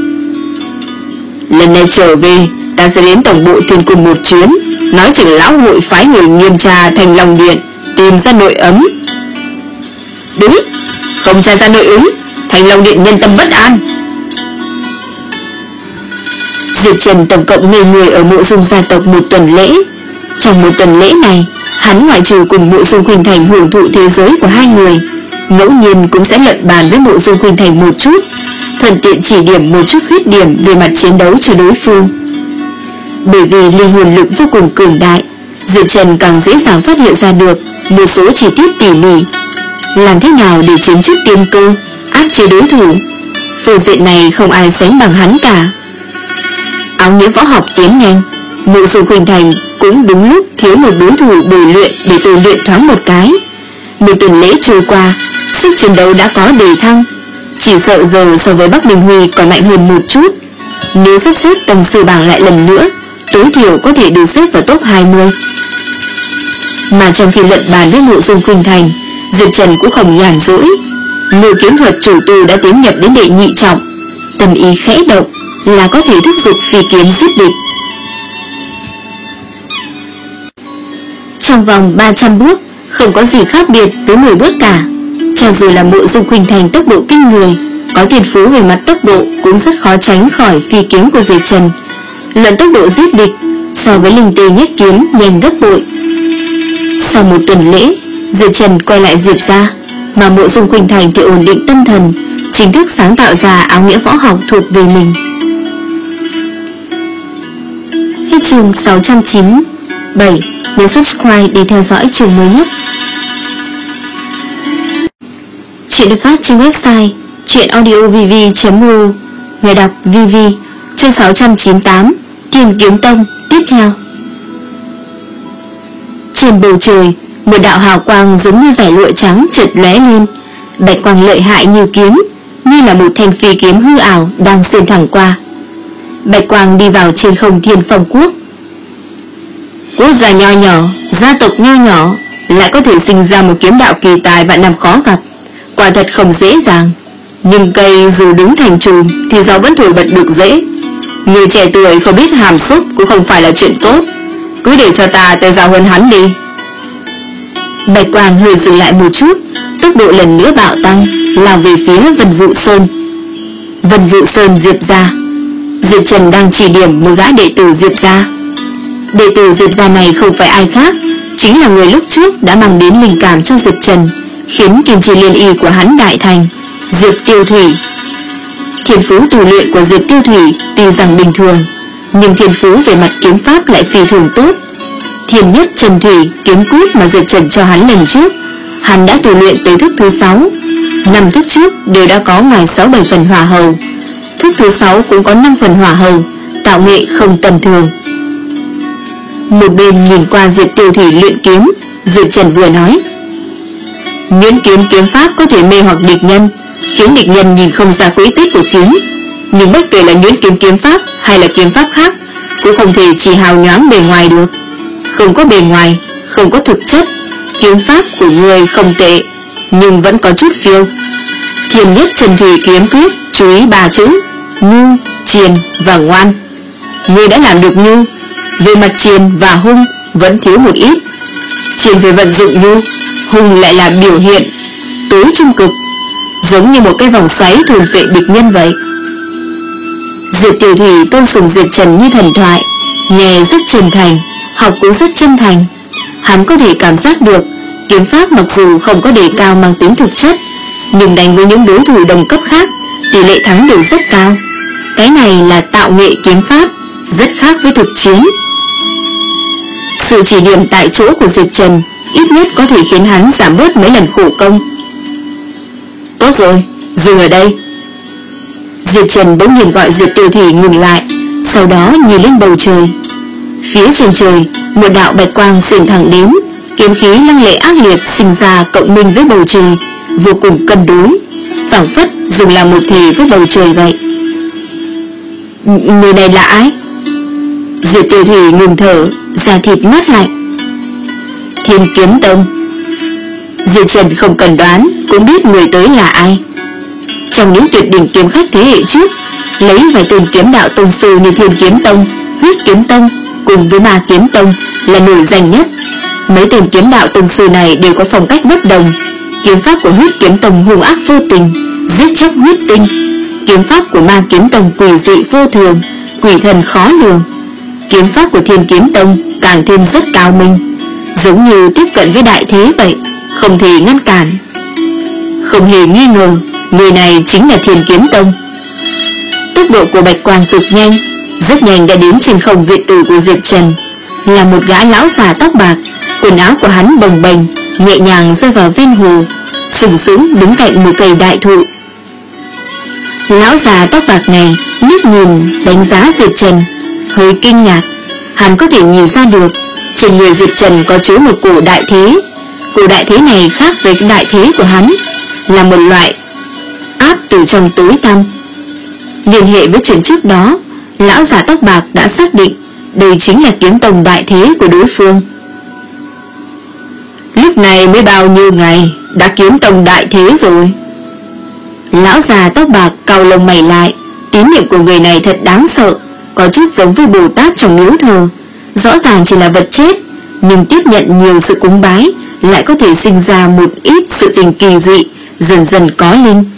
Lần này trở về, ta sẽ đến tổng bộ Thiên Cung một chuyến, nói trưởng lão hội phái người nghiêm tra Thanh Long Điện, tìm ra nội ấm. Đúng, không tra ra nội ứng, Thanh Long Điện nhân tâm bất an. Diệp Trần tổng cộng ngây người ở Mộ Dung gia tộc một tuần lễ. Trong một tuần lễ này, hắn ngoại trừ cùng Mộ Dung Khuynh Thành hưởng thụ thế giới của hai người, ngẫu nhiên cũng sẽ luận bàn với Mộ Dung Khuynh Thành một chút, thuận tiện chỉ điểm một chút khuyết điểm về mặt chiến đấu cho đối phương. Bởi vì linh hồn lực vô cùng cường đại, Diệp Trần càng dễ dàng phát hiện ra được một số chi tiết tỉ mỉ, làm thế nào để chiếm trước tiên cơ, áp chế đối thủ. Phương diện này không ai sánh bằng hắn cả. Áo nghĩa võ học tiến nhanh, Mộ Dung Khuynh Thành cũng đúng lúc thiếu một đối thủ bồi luyện để tu luyện thoáng một cái. Một tuần lễ trôi qua, sức chiến đấu đã có đề thăng, chỉ sợ giờ so với Bắc Minh Huy còn mạnh hơn một chút. Nếu sắp xếp tông sư bảng lại lần nữa, tối thiểu có thể được xếp vào top hai mươi. Mà trong khi luận bàn với Mộ Dung Khuynh Thành, Diệp Trần cũng không nhàn rỗi. Ngự kiếm thuật chủ tu đã tiến nhập đến đệ nhị trọng, tâm ý khẽ động là có thể thúc giục phi kiếm giết địch. Trong vòng ba trăm bước, không có gì khác biệt với mười bước cả. Cho dù là Mộ Dung Khuynh Thành tốc độ kinh người, có thiên phú về mặt tốc độ cũng rất khó tránh khỏi phi kiếm của Diệp Trần. Luận tốc độ giết địch so với linh tê nhất kiếm nhanh gấp bội. Sau một tuần lễ, Diệp Trần quay lại Diệp gia, mà Mộ Dung Khuynh Thành thì ổn định tâm thần, chính thức sáng tạo ra áo nghĩa võ học thuộc về mình. Hết chương sáu trăm chín mươi bảy. Nhớ subscribe để theo dõi chương mới nhất. Chuyện được phát trên website truyệnaudiovv chấm ru. Người đọc vê vê. Chương sáu trăm chín mươi tám. Thiên Kiếm Tông tiếp theo. Trên bầu trời, một đạo hào quang giống như dải lụa trắng chợt lóe lên. Bạch quang lợi hại như kiếm, như là một thanh phi kiếm hư ảo đang xuyên thẳng qua. Bạch quang đi vào trên không Thiên Phong Quốc. Quốc gia nho nhỏ, gia tộc nho nhỏ lại có thể sinh ra một kiếm đạo kỳ tài vạn năm khó gặp, quả thật không dễ dàng. Nhưng cây dù đứng thành chùm thì gió vẫn thổi bật được dễ. Người trẻ tuổi không biết hàm xúc cũng không phải là chuyện tốt, cứ để cho ta tới giáo huấn hắn đi. Bạch quang hơi dừng lại một chút, tốc độ lần nữa bạo tăng, lao về phía Vân Vũ Sơn. Vân Vũ Sơn Diệp gia. Diệp Trần đang chỉ điểm một gã đệ tử Diệp gia. Đệ tử Diệp gia này không phải ai khác, chính là người lúc trước đã mang đến linh cảm cho Diệp Trần, khiến kim chi liên y của hắn đại thành, Diệp Tiêu Thủy. Thiên phú tu luyện của Diệp Tiêu Thủy tuy rằng bình thường, nhưng thiên phú về mặt kiếm pháp lại phi thường tốt. Thiên nhất Trần Thủy kiếm quyết mà Diệp Trần cho hắn lần trước, hắn đã tu luyện tới thức thứ sáu. Năm thức trước đều đã có ngoài sáu bảy phần hỏa hầu, thức thứ sáu cũng có năm phần hỏa hầu, tạo nghệ không tầm thường. Một bên nhìn qua Diệp Tiêu Thủy luyện kiếm, Diệp Trần vừa nói: Nhuyễn kiếm kiếm pháp có thể mê hoặc địch nhân, khiến địch nhân nhìn không ra quỹ tích của kiếm. Nhưng bất kể là nhuyễn kiếm kiếm pháp hay là kiếm pháp khác, cũng không thể chỉ hào nhoáng bề ngoài được. Không có bề ngoài, không có thực chất. Kiếm pháp của người không tệ, nhưng vẫn có chút phiêu. Thiên nhất Trần Thủy kiếm quyết chú ý ba chữ: nhu, triền và ngoan. Người đã làm được nhu, về mặt triền và hung vẫn thiếu một ít. Triền về vận dụng nhu, hung lại là biểu hiện tối trung cực, giống như một cái vòng xoáy thôn phệ địch nhân vậy. Diệp Tiểu Thủy tôn sùng Diệp Trần như thần thoại, nghe rất chân thành, học cũng rất chân thành. Hắn có thể cảm giác được kiếm pháp mặc dù không có đề cao mang tính thực chất, nhưng đánh với những đối thủ đồng cấp khác, tỷ lệ thắng đều rất cao. Cái này là tạo nghệ kiếm pháp, rất khác với thực chiến. Sự chỉ điểm tại chỗ của Diệp Trần ít nhất có thể khiến hắn giảm bớt mấy lần khổ công. Tốt rồi, dừng ở đây. Diệp Trần bỗng nhiên gọi Diệp Tiêu Thủy ngừng lại, sau đó nhìn lên bầu trời. Phía trên trời, một đạo bạch quang xuyên thẳng đến, kiếm khí lăng lệ ác liệt sinh ra cộng minh với bầu trời, vô cùng cân đối, phảng phất dùng làm một thể với bầu trời vậy. Người này là ai? Diệp Tiêu Thủy ngừng thở, da thịt mát lạnh. Thiên Kiếm Tông. Diệp Trần không cần đoán cũng biết người tới là ai. Trong những tuyệt đỉnh kiếm khách thế hệ trước, lấy vài tên kiếm đạo tông sư như Thiên Kiếm Tông, Huyết Kiếm Tông cùng với Ma Kiếm Tông là nổi danh nhất. Mấy tên kiếm đạo tông sư này đều có phong cách bất đồng. Kiếm pháp của Huyết Kiếm Tông hung ác vô tình, giết chóc huyết tinh. Kiếm pháp của Ma Kiếm Tông quỷ dị vô thường, quỷ thần khó lường. Kiếm pháp của Thiên Kiếm Tông càng thêm rất cao minh, giống như tiếp cận với đại thế vậy, không thể ngăn cản. Không hề nghi ngờ, người này chính là Thiên Kiếm Tông. Tốc độ của bạch quang cực nhanh, rất nhanh đã đến trên không viện tử của Diệp Trần. Là một gã lão già tóc bạc, quần áo của hắn bồng bềnh, nhẹ nhàng rơi vào ven hồ, sừng sững đứng cạnh một cây đại thụ. Lão già tóc bạc này liếc nhìn đánh giá Diệp Trần, hơi kinh ngạc. Hắn có thể nhìn ra được trên người Diệp Trần có chứa một cổ đại thế. Cổ đại thế này khác với đại thế của hắn, là một loại áp từ trong tối tăm. Liên hệ với chuyện trước đó, lão già tóc bạc đã xác định đây chính là kiếm tông đại thế của đối phương. Lúc này mới bao nhiêu ngày đã kiếm tông đại thế rồi? Lão già tóc bạc cau lông mày lại. Tín niệm của người này thật đáng sợ, có chút giống với Bồ Tát trong miếu thờ. Rõ ràng chỉ là vật chết, nhưng tiếp nhận nhiều sự cúng bái lại có thể sinh ra một ít sự tình kỳ dị, dần dần có linh.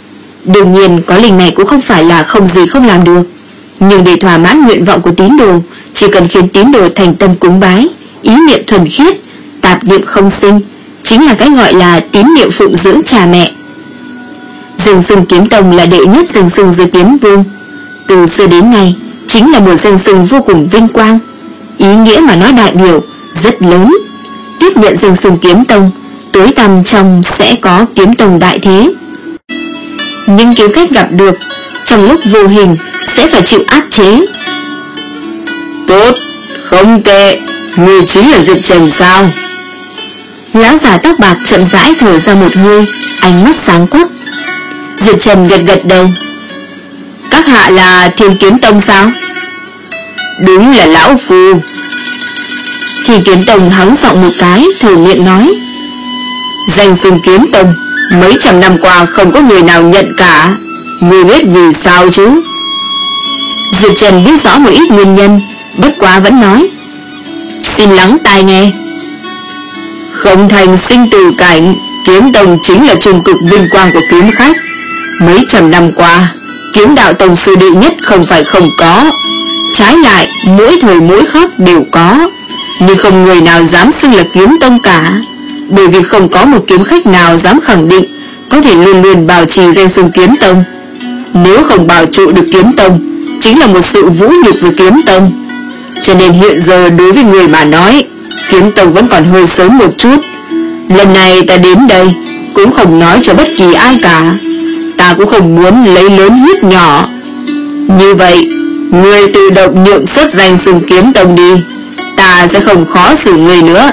Đương nhiên có linh này cũng không phải là không gì không làm được, nhưng để thỏa mãn nguyện vọng của tín đồ, chỉ cần khiến tín đồ thành tâm cúng bái, ý niệm thuần khiết, tạp niệm không sinh, chính là cái gọi là tín niệm phụng dưỡng cha mẹ. Danh xưng kiếm tông là đệ nhất danh xưng dưới kiếm vương, từ xưa đến nay chính là một danh xưng vô cùng vinh quang. Ý nghĩa mà nó đại biểu rất lớn. Tiếp nhận danh xưng kiếm tông, tối tăm trong sẽ có kiếm tông đại thế. Nhưng kiếm khách gặp được trong lúc vô hình sẽ phải chịu áp chế. Tốt, không tệ, người chính là Diệp Trần sao? Lão già tóc bạc chậm rãi thở ra một hơi, ánh mắt sáng quắc. Diệp Trần gật gật đầu. Các hạ là Thiên Kiếm Tông sao? Đúng là lão phu. Thiên Kiếm Tông hắng giọng một cái, thử miệng nói. Danh xưng Kiếm Tông, mấy trăm năm qua không có người nào nhận cả. Ngươi biết vì sao chứ? Diệp Trần biết rõ một ít nguyên nhân, bất quá vẫn nói. Xin lắng tai nghe. Không thành sinh tử cảnh, Kiếm Tông chính là trung cực vinh quang của kiếm khách. Mấy trăm năm qua, kiếm đạo tông sư đệ nhất không phải không có, trái lại mỗi thời mỗi khắc đều có, nhưng không người nào dám xưng là kiếm tông cả, bởi vì không có một kiếm khách nào dám khẳng định có thể luôn luôn bảo trì danh xưng kiếm tông. Nếu không bảo trụ được kiếm tông, chính là một sự vũ nhục với kiếm tông. Cho nên hiện giờ đối với người mà nói, kiếm tông vẫn còn hơi sớm một chút. Lần này ta đến đây cũng không nói cho bất kỳ ai cả, ta cũng không muốn lấy lớn hiếp nhỏ. Như vậy, ngươi tự động nhượng xuất danh xưng kiếm tông đi, ta sẽ không khó xử ngươi nữa.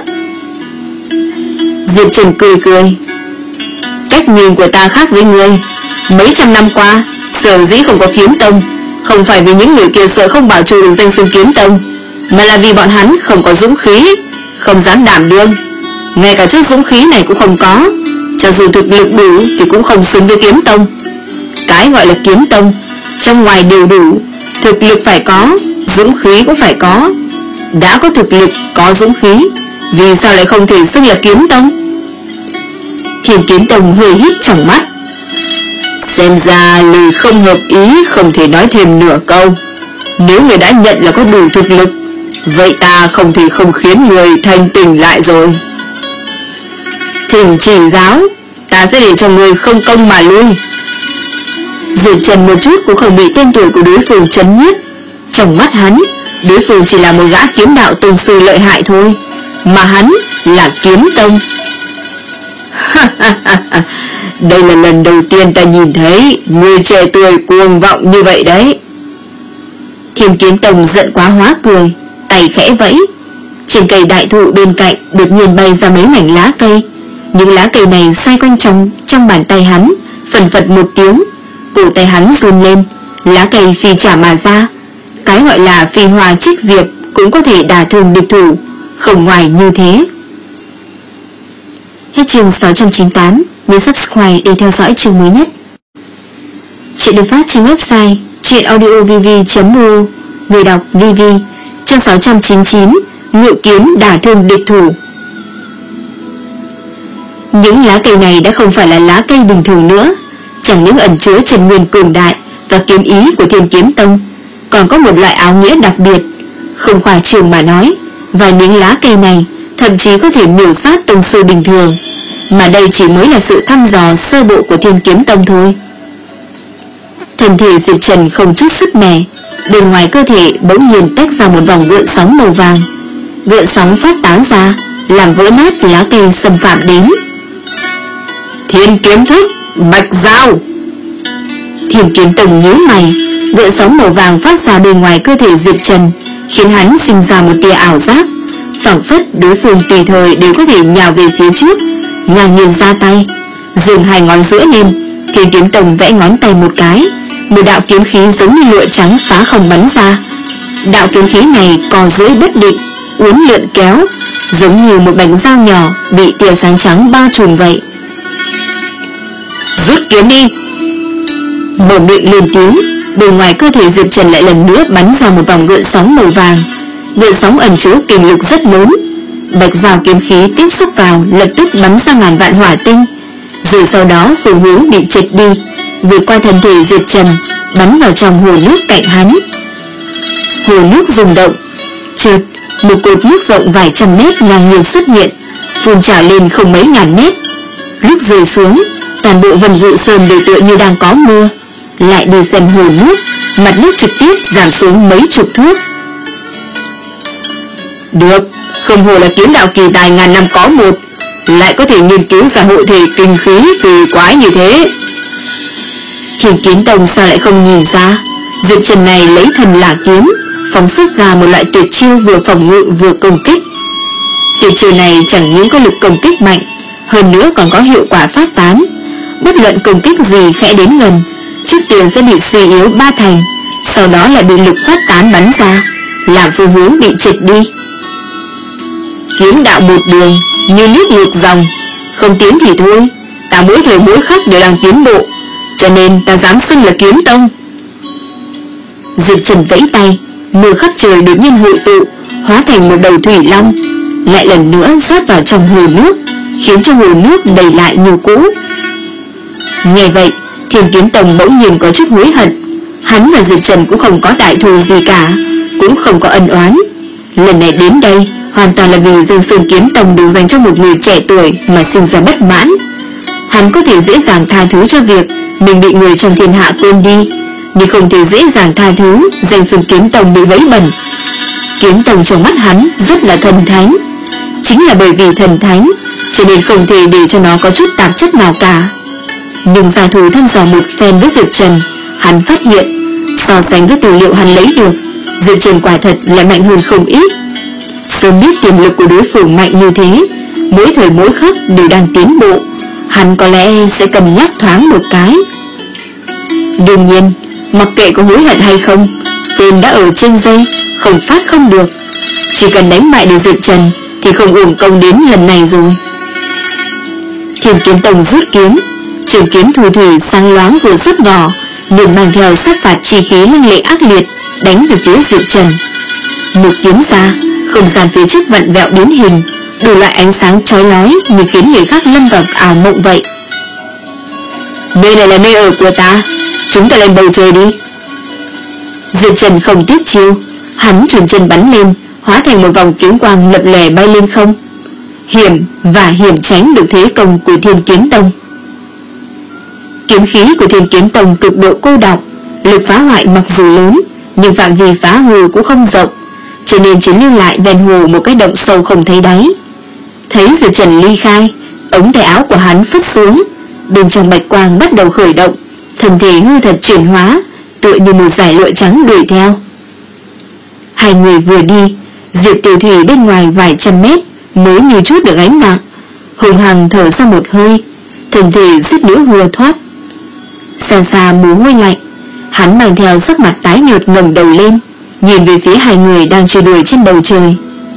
Diệp Trần cười cười. Cách nhìn của ta khác với ngươi. Mấy trăm năm qua, sở dĩ không có kiếm tông, không phải vì những người kia sợ không bảo trụ được danh xưng kiếm tông, mà là vì bọn hắn không có dũng khí, không dám đảm đương. Ngay cả chút dũng khí này cũng không có, cho dù thực lực đủ thì cũng không xứng với kiếm tông. Cái gọi là kiếm tông, trong ngoài đều đủ, thực lực phải có, dũng khí cũng phải có. Đã có thực lực, có dũng khí, vì sao lại không thể xưng là kiếm tông? Thiên Kiếm Tông hơi hít trong mắt. Xem ra lời không hợp ý, không thể nói thêm nửa câu. Nếu người đã nhận là có đủ thực lực, vậy ta không thể không khiến người thanh tỉnh lại rồi. Thỉnh chỉ giáo, ta sẽ để cho người không công mà lui. Diệp Trần một chút cũng không bị tên tuổi của đối phương chấn nhiếp. Trong mắt hắn, đối phương chỉ là một gã kiếm đạo tông sư lợi hại thôi, mà hắn là kiếm tông. Đây là lần đầu tiên ta nhìn thấy người trẻ tuổi cuồng vọng như vậy đấy. Thiên Kiếm Tông giận quá hóa cười, tay khẽ vẫy. Trên cây đại thụ bên cạnh đột nhiên bay ra mấy mảnh lá cây. Những lá cây này xoay quanh trong trong bàn tay hắn, phần phật một tiếng, cổ tay hắn run lên, lá cây phi trả mà ra. Cái gọi là phi hoa trích diệp cũng có thể đả thương địch thủ, không ngoài như thế. Hết chương sáu trăm chín mươi tám, nhớ subscribe để theo dõi chương mới nhất. Chuyện được phát trên website truyệnaudiovv chấm r o, người đọc vê vê. Chương sáu trăm chín mươi chín, ngự kiếm đả thương địch thủ. Những lá cây này đã không phải là lá cây bình thường nữa, chẳng những ẩn chứa chân nguyên cường đại và kiếm ý của Thiên Kiếm Tông, còn có một loại áo nghĩa đặc biệt. Không khoa trương mà nói, vài miếng lá cây này thậm chí có thể miểu sát tông sư bình thường, mà đây chỉ mới là sự thăm dò sơ bộ của Thiên Kiếm Tông thôi. Thân thể Diệp Trần không chút sức mẻ, bên ngoài cơ thể bỗng nhiên tách ra một vòng gợn sóng màu vàng. Gợn sóng phát tán ra, làm vỡ nát lá cây xâm phạm đến. Thiên kiếm thức, bạch dao. Thiên Kiếm Tông nhíu mày, gợn sóng màu vàng phát ra bên ngoài cơ thể Diệp Trần, khiến hắn sinh ra một tia ảo giác, phảng phất đối phương tùy thời đều có thể nhào về phía trước, ngang nhiên ra tay, dừng hai ngón giữa lên. Thiên Kiếm Tông vẽ ngón tay một cái, một đạo kiếm khí giống như lụa trắng phá không bắn ra. Đạo kiếm khí này cò duỗi bất định, uốn lượn kéo, giống như một bánh dao nhỏ bị tia sáng trắng bao trùm vậy. Rút kiếm đi. Mở miệng lên tiếng, bên ngoài cơ thể Diệp Trần lại lần nữa bắn ra một vòng gợn sóng màu vàng. Gợn sóng ẩn chứa kình lực rất lớn, bạch dao kiếm khí tiếp xúc vào lập tức bắn ra ngàn vạn hỏa tinh, rồi sau đó phương hướng bị trịch đi. vượt qua thân thể Diệp Trần, bắn vào trong hồ nước cạnh hắn. Hồ nước rung động, chợt một cột nước rộng vài trăm mét ngang nhiên xuất hiện, phun trào lên không mấy ngàn mét. Lúc rơi xuống, toàn bộ vân vụ sơn đều tựa như đang có mưa. Lại đi xem hồ nước, mặt nước trực tiếp giảm xuống mấy chục thước. Được, không hồ là kiếm đạo kỳ tài ngàn năm có một, lại có thể nghiên cứu ra hội thể kinh khí kỳ quái như thế. Thiên Kiếm Tông sao lại không nhìn ra? Diệp Trần này lấy thần là kiếm, phóng xuất ra một loại tuyệt chiêu vừa phòng ngự vừa công kích. Tuyệt chiêu này chẳng những có lực công kích mạnh, hơn nữa còn có hiệu quả phát tán. Bất luận công kích gì khẽ đến gần, trước tiên sẽ bị suy yếu ba thành, sau đó lại bị lực phát tán bắn ra, làm phương hướng bị trịch đi. Kiếm đạo một đường, như nước ngược dòng, không tiến thì thôi. Ta mỗi thời mỗi khắc đều đang tiến bộ, cho nên ta dám xưng là kiếm tông. Diệp Trần vẫy tay, mưa khắp trời đột nhiên hội tụ, hóa thành một đầu thủy long, lại lần nữa rót vào trong hồ nước, khiến cho hồ nước đầy lại như cũ. Nghe vậy, Thiên Kiếm Tông bỗng nhiên có chút hối hận. Hắn và Diệp Trần cũng không có đại thù gì cả, cũng không có ân oán. Lần này đến đây hoàn toàn là vì danh xưng Kiếm Tông được dành cho một người trẻ tuổi mà sinh ra bất mãn. Hắn có thể dễ dàng tha thứ cho việc mình bị người trong thiên hạ quên đi, nhưng không thể dễ dàng tha thứ danh xưng Kiếm Tông bị vấy bẩn. Kiếm Tông trong mắt hắn rất là thần thánh, chính là bởi vì thần thánh cho nên không thể để cho nó có chút tạp chất nào cả. Nhưng giả thù thăm dò một phen với Diệp Trần, hắn phát hiện so sánh với tài liệu hắn lấy được, Diệp Trần quả thật lại mạnh hơn không ít. Sớm biết tiềm lực của đối phương mạnh như thế, mỗi thời mỗi khắc đều đang tiến bộ, hắn có lẽ sẽ cần nhắc thoáng một cái. Đương nhiên, mặc kệ có hối hận hay không, tên đã ở trên dây, không phát không được. Chỉ cần đánh bại được Diệp Trần thì không uổng công đến lần này rồi. Thiên Kiếm Tông rút kiếm, trường kiếm thu thủy sáng loáng vừa rút nhỏ, liền mang theo sát phạt chi khí lăng lệ ác liệt, đánh về phía Diệp Trần. Một kiếm ra, không gian phía trước vặn vẹo biến hình, đủ loại ánh sáng chói lói như khiến người khác lâm vào ảo mộng vậy. Nơi này là nơi ở của ta, chúng ta lên bầu trời đi. Diệp Trần không tiếp chiêu, hắn chuyển chân bắn lên, hóa thành một vòng kiếm quang lập lòe bay lên không. Hiểm và hiểm tránh được thế công của Thiên Kiếm Tông. Kiếm khí của Thiên Kiếm Tông cực độ cô đọng, lực phá hoại mặc dù lớn, nhưng phạm vi phá hư cũng không rộng, cho nên chỉ lưu lại ven hồ một cái động sâu không thấy đáy. Thấy Diệp Trần ly khai, ống tay áo của hắn phất xuống, bên trong bạch quang bắt đầu khởi động, thân thể hư thật chuyển hóa, tựa như một dải lụa trắng đuổi theo. Hai người vừa đi, Diệp Tiểu Thủy bên ngoài vài trăm mét mới như chút được gánh nặng, hùng hằng thở ra một hơi, thân thể suýt nữa hùa thoát. Xa xa mồ hôi lạnh, hắn mang theo sắc mặt tái nhợt ngẩng đầu lên, nhìn về phía hai người đang chơi đuổi trên bầu trời.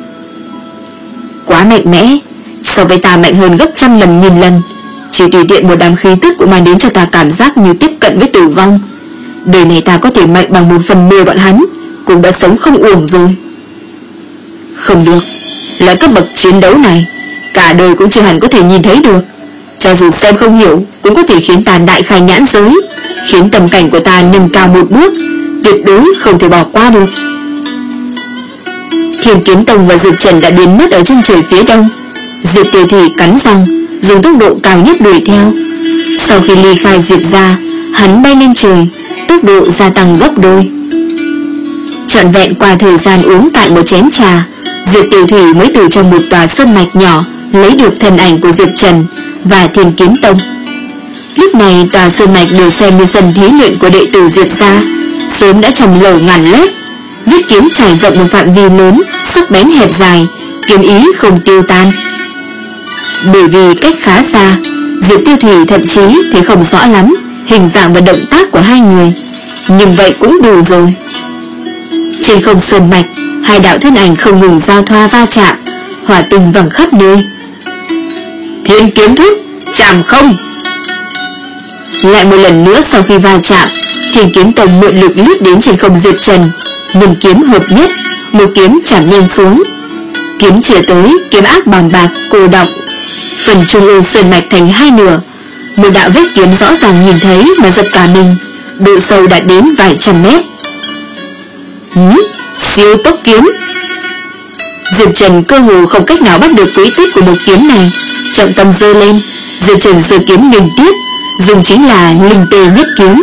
Quá mạnh mẽ, so với ta mạnh hơn gấp trăm lần nghìn lần. Chỉ tùy tiện một đám khí tức cũng mang đến cho ta cảm giác như tiếp cận với tử vong. Đời này ta có thể mạnh bằng một phần mười bọn hắn, cũng đã sống không uổng rồi. Không được, là cấp bậc chiến đấu này, cả đời cũng chưa hẳn có thể nhìn thấy được. Cho dù xem không hiểu, cũng có thể khiến ta đại khai nhãn giới, khiến tầm cảnh của ta nâng cao một bước, tuyệt đối không thể bỏ qua được. Thiên Kiếm Tông và Diệp Trần đã biến mất ở chân trời phía đông. Diệp Tiểu Thủy cắn răng, dùng tốc độ cao nhất đuổi theo. Sau khi ly khai Diệp ra, hắn bay lên trời, tốc độ gia tăng gấp đôi. Trọn vẹn qua thời gian uống cạn một chén trà, Diệp Tiểu Thủy mới từ trong một tòa sơn mạch nhỏ lấy được thân ảnh của Diệp Trần và Thiên Kiếm Tông. Lúc này tòa sơn mạch được xem như sân thí luyện của đệ tử Diệp gia, sớm đã trồng lầu ngàn lớp, viết kiếm trải rộng một phạm vi lớn, sắc bén hẹp dài, kiếm ý không tiêu tan. Bởi vì cách khá xa, Diệp Tiêu Thủy thậm chí thì không rõ lắm hình dạng và động tác của hai người, nhưng vậy cũng đủ rồi. Trên không sơn mạch, hai đạo thân ảnh không ngừng giao thoa va chạm, hỏa tinh văng khắp nơi. Thiên kiếm thức chạm không. Lại một lần nữa sau khi va chạm, Thiên Kiếm Tông mượn lực lướt đến trên không Diệp Trần, nhân kiếm hợp nhất, một kiếm chạm nhanh xuống. Kiếm chĩa tới, kiếm ác bằng bạc cô đọng, phần trung ương sơn mạch thành hai nửa, một đạo vết kiếm rõ ràng nhìn thấy mà giật cả mình, độ sâu đã đến vài trăm mét. Hứ, siêu tốc kiếm. Diệp Trần cơ hồ không cách nào bắt được quỹ tích của một kiếm này, trọng tâm giơ lên, Diệp Trần giơ kiếm liên tiếp, dùng chính là linh tê nhất kiếm.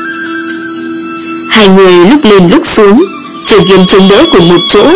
Hai người lúc lên lúc xuống, trường kiếm chống đỡ cùng một chỗ.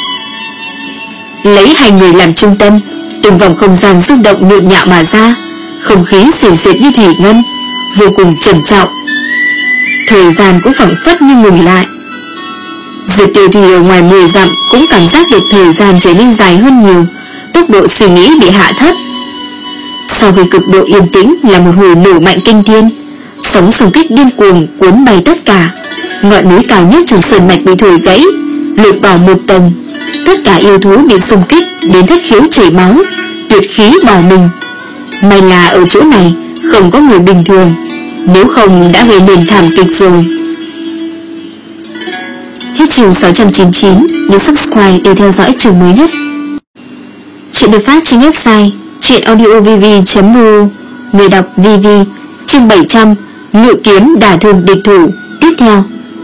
Lấy hai người làm trung tâm, từng vòng không gian rung động nhộn nhạo mà ra, không khí xì xịt như thủy ngân, vô cùng trầm trọng. Thời gian cũng phảng phất như ngừng lại. Diệp Tiêu Thủy ở ngoài mười dặm cũng cảm giác được thời gian trở nên dài hơn nhiều, tốc độ suy nghĩ bị hạ thấp. Sau khi cực độ yên tĩnh là một hồi nổ mạnh kinh thiên, sóng xung kích điên cuồng cuốn bay tất cả. Ngọn núi cao nhất trong sơn mạch bị thổi gãy, lột bỏ một tầng. Tất cả yêu thú bị xung kích đến thất khiếu chảy máu, tuyệt khí bỏ mình. May là ở chỗ này không có người bình thường, nếu không đã gây nên thảm kịch rồi. Hết chương sáu trăm chín mươi chín, nhấn subscribe để theo dõi chương mới nhất. Chuyện được phát trên website truyện audio v v chấm r u. Người đọc vê vê. Chương bảy trăm, ngự kiếm đả thương địch thủ. Tiếp theo,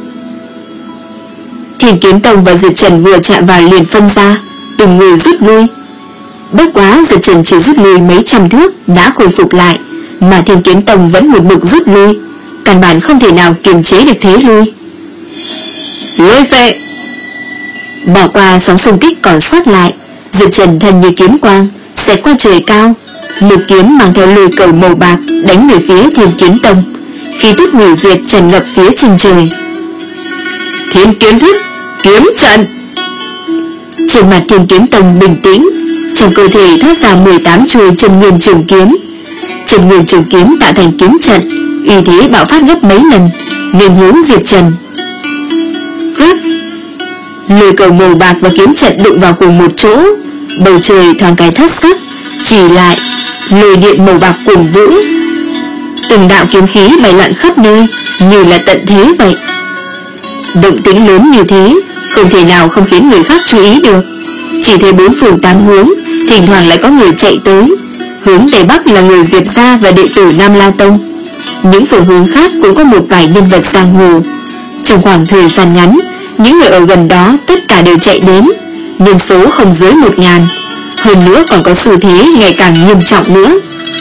Thiên Kiếm Tông và Diệp Trần vừa chạm vào liền phân ra, từng người rút lui. Bất quá Diệp Trần chỉ rút lui mấy trăm thước đã khôi phục lại, mà Thiên Kiếm Tông vẫn một mực rút lui, căn bản không thể nào kiềm chế được thế lui. Lôi phệ! Bỏ qua sóng xung kích còn sót lại, Diệp Trần thân như kiếm quang xẹt qua trời cao, một kiếm mang theo lôi cầu màu bạc đánh về phía Thiên Kiếm Tông, khí tức hủy diệt tràn ngập phía chân trời. Thiên Kiếm Thức, kiếm trận! Trên mặt Thiên Kiếm Tông bình tĩnh, trong cơ thể thoát ra mười tám chuôi chân nguyên trường kiếm. Chân nguyên trường kiếm tạo thành kiếm trận, uy thế bạo phát gấp mấy lần, nên hướng Diệp Trần. Rắc! Lôi cầu màu bạc và kiếm trận đụng vào cùng một chỗ, bầu trời thoáng cái thất sắc, chỉ lại lôi điện màu bạc cuồng vũ. Từng đạo kiếm khí bay loạn khắp nơi, như là tận thế vậy. Động tĩnh lớn như thế, không thể nào không khiến người khác chú ý được. Chỉ thấy bốn phương tám hướng, thỉnh thoảng lại có người chạy tới. Hướng Tây Bắc là người Diệp gia và đệ tử Nam La Tông. Những phương hướng khác cũng có một vài nhân vật giang hồ. Trong khoảng thời gian ngắn, những người ở gần đó tất cả đều chạy đến, nhân số không dưới một ngàn. Hơn nữa còn có xu thế ngày càng nghiêm trọng nữa.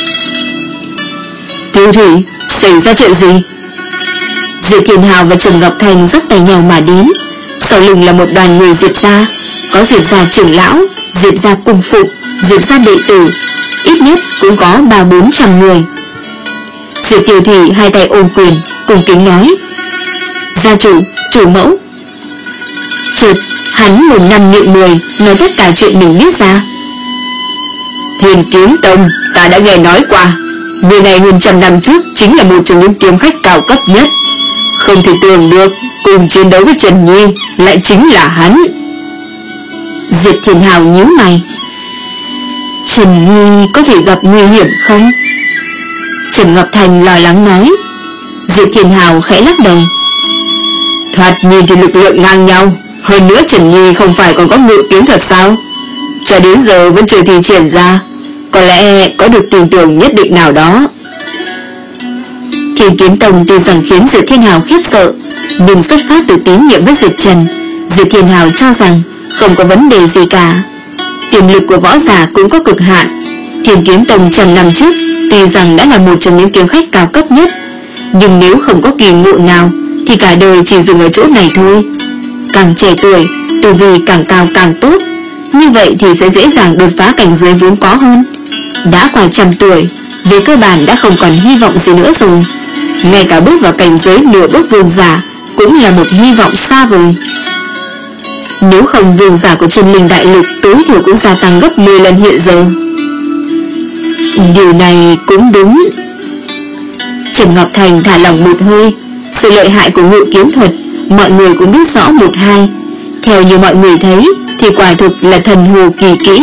Tiêu Thủy, xảy ra chuyện gì? Diệp Thiên Hào và Trần Ngọc Thành dắt tay nhau mà đến. Sau lưng là một đoàn người Diệp gia, có Diệp gia trưởng lão, Diệp gia cung phụ, Diệp gia đệ tử, ít nhất cũng có ba bốn trăm người. Diệp Tiêu Thủy hai tay ôm quyền, cung kính nói: Gia chủ, chủ mẫu. Chợt hắn một năm miệng mười nói tất cả chuyện mình biết ra. Thiên Kiếm Tông, ta đã nghe nói qua, người này hơn trăm năm trước chính là một trong những kiếm khách cao cấp nhất. Không thể tưởng được cùng chiến đấu với Trần Nhi lại chính là hắn. Diệp Thiên Hào nhíu mày. Trần Nhi có thể gặp nguy hiểm không? Trần Ngọc Thành lo lắng nói. Diệp Thiên Hào khẽ lắc đầu. Thoạt nhìn thì lực lượng ngang nhau, hơn nữa Trần Nhi không phải còn có ngự kiếm thuật sao? Cho đến giờ vẫn chưa thi triển ra, có lẽ có được tin tưởng nhất định nào đó. Thiên Kiếm Tông tuy rằng khiến Diệp Thiên Hào khiếp sợ, nhưng xuất phát từ tín nhiệm với Diệp Trần, Diệp Thiên Hào cho rằng không có vấn đề gì cả. Tiềm lực của võ giả cũng có cực hạn. Thiên Kiếm Tông trăm năm trước tuy rằng đã là một trong những kiếm khách cao cấp nhất, nhưng nếu không có kỳ ngộ nào thì cả đời chỉ dừng ở chỗ này thôi. Càng trẻ tuổi, tu vi càng cao càng tốt, như vậy thì sẽ dễ dàng đột phá cảnh giới vốn có hơn. Đã qua trăm tuổi, về cơ bản đã không còn hy vọng gì nữa rồi. Ngay cả bước vào cảnh giới nửa bước vương giả cũng là một hy vọng xa vời. Nếu không vương giả của chân linh đại lục tối thiểu cũng gia tăng gấp mười lần hiện giờ. Điều này cũng đúng. Trần Ngọc Thành thả lỏng một hơi. Sự lợi hại của ngự kiếm thuật mọi người cũng biết rõ một hai. Theo như mọi người thấy thì quả thực là thần hồ kỳ kỹ.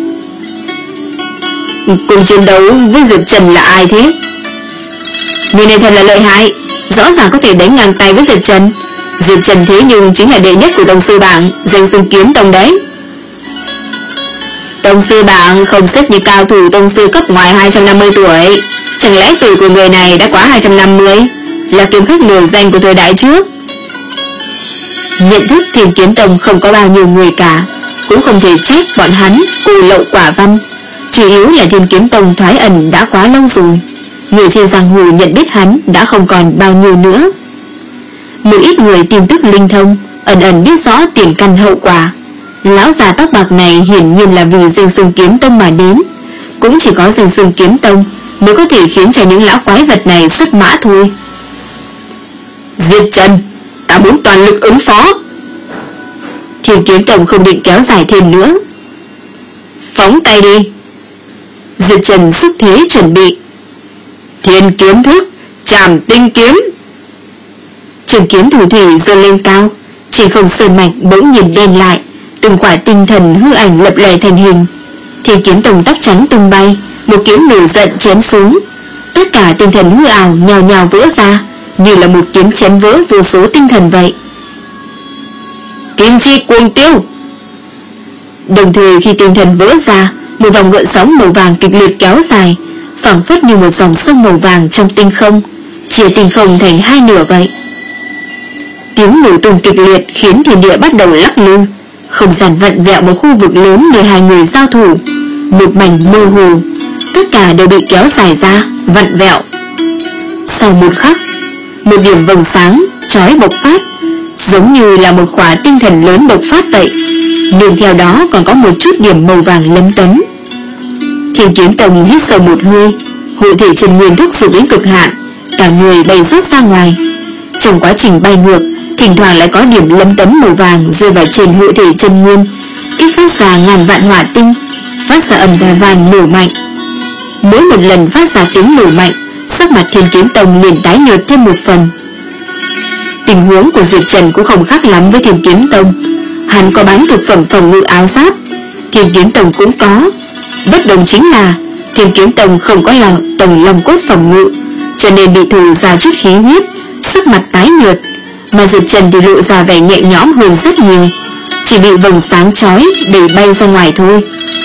Cùng chiến đấu với Diệp Trần là ai thế? Người này thật là lợi hại, rõ ràng có thể đánh ngang tay với Diệp Trần. Diệp Trần thế nhưng chính là đệ nhất của tông sư bảng, danh xưng kiếm tông đấy. Tông sư bảng không xếp như cao thủ tông sư cấp ngoài hai trăm năm mươi tuổi, Chẳng lẽ tuổi của người này đã quá hai trăm năm mươi, là kiếm khách nổi danh của thời đại trước? Nhận thức Thiên Kiếm Tông không có bao nhiêu người cả, cũng không thể trách bọn hắn cô lậu quả văn. Chủ yếu là Thiên Kiếm Tông thoái ẩn đã quá lâu rồi, người trên giang hồ nhận biết hắn đã không còn bao nhiêu nữa. Một ít người tin tức linh thông, ẩn ẩn biết rõ tiền căn hậu quả. Lão già tóc bạc này hiển nhiên là vì danh xưng Kiếm Tông mà đến, cũng chỉ có danh xưng Kiếm Tông mới có thể khiến cho những lão quái vật này xuất mã thôi. Diệp Trần, ta muốn toàn lực ứng phó. Thiên Kiếm Tông không định kéo dài thêm nữa. Phóng tay đi. Diệp Trần xúc thế chuẩn bị. Thiên kiếm thức, trảm tinh kiếm. Trường kiếm thủ thủy giơ lên cao, trên không sơn mạch bỗng nhìn đen lại, từng quả tinh thần hư ảnh lập lòe thành hình. Thiên Kiếm Tông tóc trắng tung bay, một kiếm nổi giận chém xuống. Tất cả tinh thần hư ảo nhào nhào vỡ ra, như là một kiếm chém vỡ vô số tinh thần vậy. Kim chi cuồng tiêu. Đồng thời khi tinh thần vỡ ra, một vòng gợn sóng màu vàng kịch liệt kéo dài, phảng phất như một dòng sông màu vàng trong tinh không, chia tinh không thành hai nửa vậy. Tiếng nổ tung kịch liệt khiến thiên địa bắt đầu lắc lư, không gian vặn vẹo một khu vực lớn nơi hai người giao thủ, một mảnh mơ hồ, tất cả đều bị kéo dài ra, vặn vẹo. Sau một khắc, một điểm vầng sáng chói bộc phát, giống như là một khỏa tinh thần lớn bộc phát vậy, nhưng theo đó còn có một chút điểm màu vàng lấm tấm. Thiên Kiếm Tông hít sâu một hơi, hộ thể chân nguyên thúc giục đến cực hạn, cả người bay rớt ra ngoài. Trong quá trình bay ngược, thỉnh thoảng lại có điểm lấm tấm màu vàng rơi vào trên hộ thể chân nguyên, kích phát ra ngàn vạn hỏa tinh, phát ra ầm và vàng nổ mạnh. Mỗi một lần phát ra tiếng nổ mạnh, sắc mặt Thiên Kiếm Tông liền tái nhợt thêm một phần. Tình huống của Diệp Trần cũng không khác lắm với Thiên Kiếm Tông. Hắn có bán thực phẩm phòng ngự áo giáp, Thiên Kiếm Tông cũng có. Bất đồng chính là Thiên Kiếm Tông không có là tầng long cốt phòng ngự, cho nên bị thù ra chút khí huyết, sắc mặt tái nhợt. Mà Diệp Trần thì lộ ra vẻ nhẹ nhõm hơn rất nhiều, chỉ bị vầng sáng chói đẩy bay ra ngoài thôi.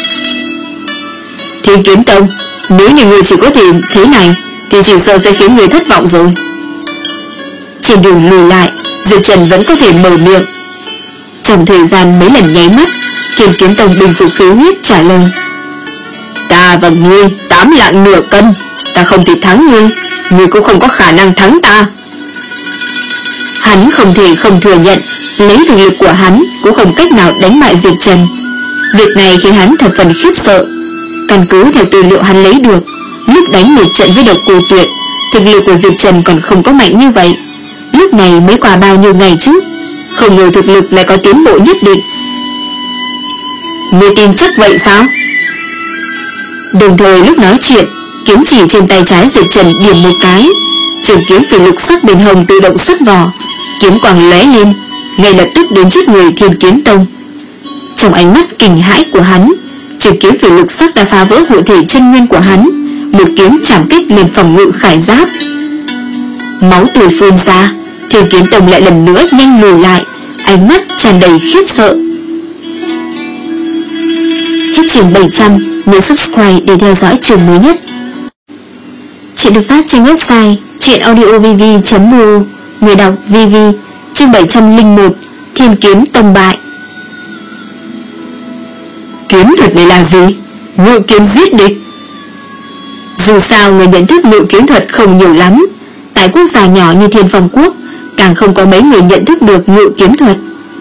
Thiên Kiếm Tông, nếu như người chỉ có thể thế này thì chỉ sợ sẽ khiến người thất vọng rồi. Trên đường lùi lại, Diệp Trần vẫn có thể mở miệng. Trong thời gian mấy lần nháy mắt, Thiên Kiếm Tông bình phục khí huyết trả lời. Ta và ngươi tám lạng nửa cân, ta không thể thắng ngươi, ngươi cũng không có khả năng thắng ta. Hắn không thể không thừa nhận, lấy thực lực của hắn cũng không cách nào đánh bại Diệp Trần. Việc này khiến hắn thập phần khiếp sợ. Căn cứ theo tư liệu hắn lấy được, lúc đánh một trận với Độc Cô Tuyệt, thực lực của Diệp Trần còn không có mạnh như vậy. Lúc này mới qua bao nhiêu ngày chứ, không ngờ thực lực lại có tiến bộ nhất định. Ngươi tin chắc vậy sao? Đồng thời lúc nói chuyện, kiếm chỉ trên tay trái Diệp Trần điểm một cái, trường kiếm phỉ lục sắc bên hông tự động xuất vỏ, kiếm quang lóe lên, ngay lập tức đến trước người Thiên Kiếm Tông. Trong ánh mắt kinh hãi của hắn, trường kiếm phỉ lục sắc đã phá vỡ hộ thể chân nguyên của hắn, một kiếm chạm kích lên phòng ngự khải giáp. Máu tươi phun ra, Thiên Kiếm Tông lại lần nữa nhanh lùi lại, ánh mắt tràn đầy khiếp sợ. Hết chương bảy trăm, nhớ subscribe để theo dõi chương mới nhất. Chuyện được phát trên website truyệnaudiovv chấm r o, người đọc vê vê. Chương bảy trăm lẻ một, Thiên Kiếm Tông bại. Kiếm thuật này là gì? Ngự kiếm giết địch. Dù sao người nhận thức ngự kiếm thuật không nhiều lắm, tại quốc gia nhỏ như Thiên Phong Quốc càng không có mấy người nhận thức được ngự kiếm thuật.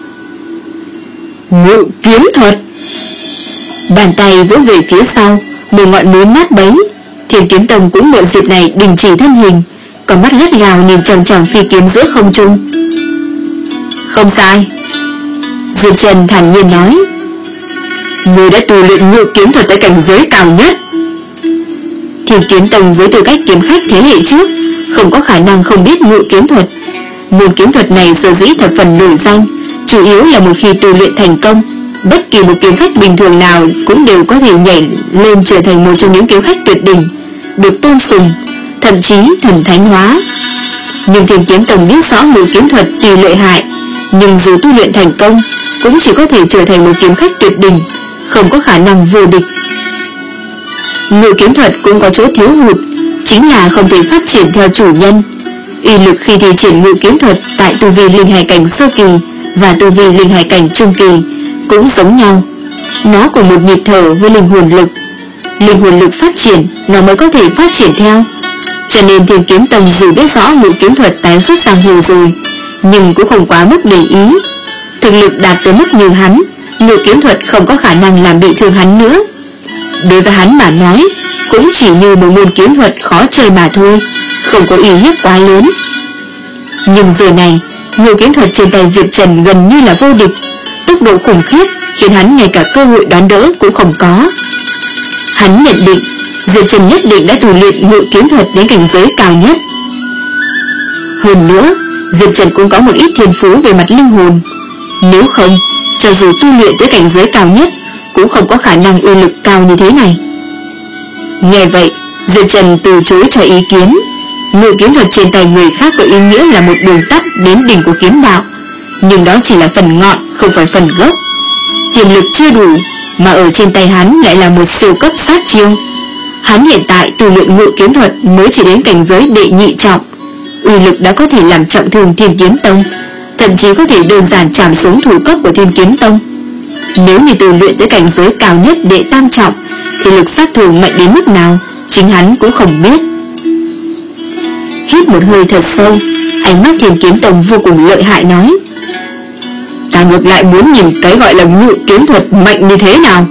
Ngự kiếm thuật. Bàn tay vỗ về phía sau, một ngọn núi nát bấy. Thiên Kiếm Tông cũng mượn dịp này đình chỉ thân hình, còn mắt gắt gao nhìn chằm chằm phi kiếm giữa không trung. Không sai, Diệp Trần thản nhiên nói. Người đã tu luyện ngự kiếm thuật tới cảnh giới cao nhất. Thiên Kiếm Tông với tư cách kiếm khách thế hệ trước không có khả năng không biết ngự kiếm thuật. Môn kiếm thuật này sở dĩ thập phần nổi danh, chủ yếu là một khi tu luyện thành công, bất kỳ một kiếm khách bình thường nào cũng đều có thể nhảy lên trở thành một trong những kiếm khách tuyệt đỉnh, được tôn sùng, thậm chí thần thánh hóa. Nhưng Thiên Kiếm Tông biết rõ ngự kiếm thuật tuy lợi hại, nhưng dù tu luyện thành công cũng chỉ có thể trở thành một kiếm khách tuyệt đỉnh, không có khả năng vô địch. Ngự kiếm thuật cũng có chỗ thiếu hụt, chính là không thể phát triển theo chủ nhân. Uy lực khi thi triển ngự kiếm thuật tại tu vi linh hải cảnh sơ kỳ và tu vi linh hải cảnh trung kỳ cũng giống nhau. Nó cùng một nhịp thở với linh hồn lực. Linh hồn lực phát triển, nó mới có thể phát triển theo. Cho nên Thiên Kiếm Tông dù biết rõ ngự kiếm thuật tái xuất giang hồ rồi, nhưng cũng không quá mức để ý. Thực lực đạt tới mức như hắn, ngự kiếm thuật không có khả năng làm bị thương hắn nữa. Đối với hắn mà nói, cũng chỉ như một môn kiếm thuật khó chơi mà thôi, không có ý hiếp quá lớn. Nhưng giờ này, ngự kiếm thuật trên tay Diệp Trần gần như là vô địch, tốc độ khủng khiếp khiến hắn ngay cả cơ hội đón đỡ cũng không có. Hắn nhận định Diệp Trần nhất định đã tu luyện ngự kiếm thuật đến cảnh giới cao nhất. Hơn nữa, Diệp Trần cũng có một ít thiên phú về mặt linh hồn. Nếu không, cho dù tu luyện tới cảnh giới cao nhất cũng không có khả năng uy lực cao như thế này. Nghe vậy, Diệp Trần từ chối cho ý kiến. Ngự kiếm thuật trên tay người khác có ý nghĩa là một đường tắt đến đỉnh của kiếm đạo, nhưng đó chỉ là phần ngọn, không phải phần gốc. Tiềm lực chưa đủ, mà ở trên tay hắn lại là một siêu cấp sát chiêu. Hắn hiện tại tu luyện ngự kiếm thuật mới chỉ đến cảnh giới đệ nhị trọng, uy lực đã có thể làm trọng thương Thiên Kiếm Tông, thậm chí có thể đơn giản chạm xuống thủ cấp của Thiên Kiếm Tông. Nếu như tu luyện tới cảnh giới cao nhất đệ tam trọng, thì lực sát thương mạnh đến mức nào chính hắn cũng không biết. Hít một hơi thật sâu, ánh mắt Thiên Kiếm Tông vô cùng lợi hại nói: ta ngược lại muốn nhìn cái gọi là ngự kiếm thuật mạnh như thế nào.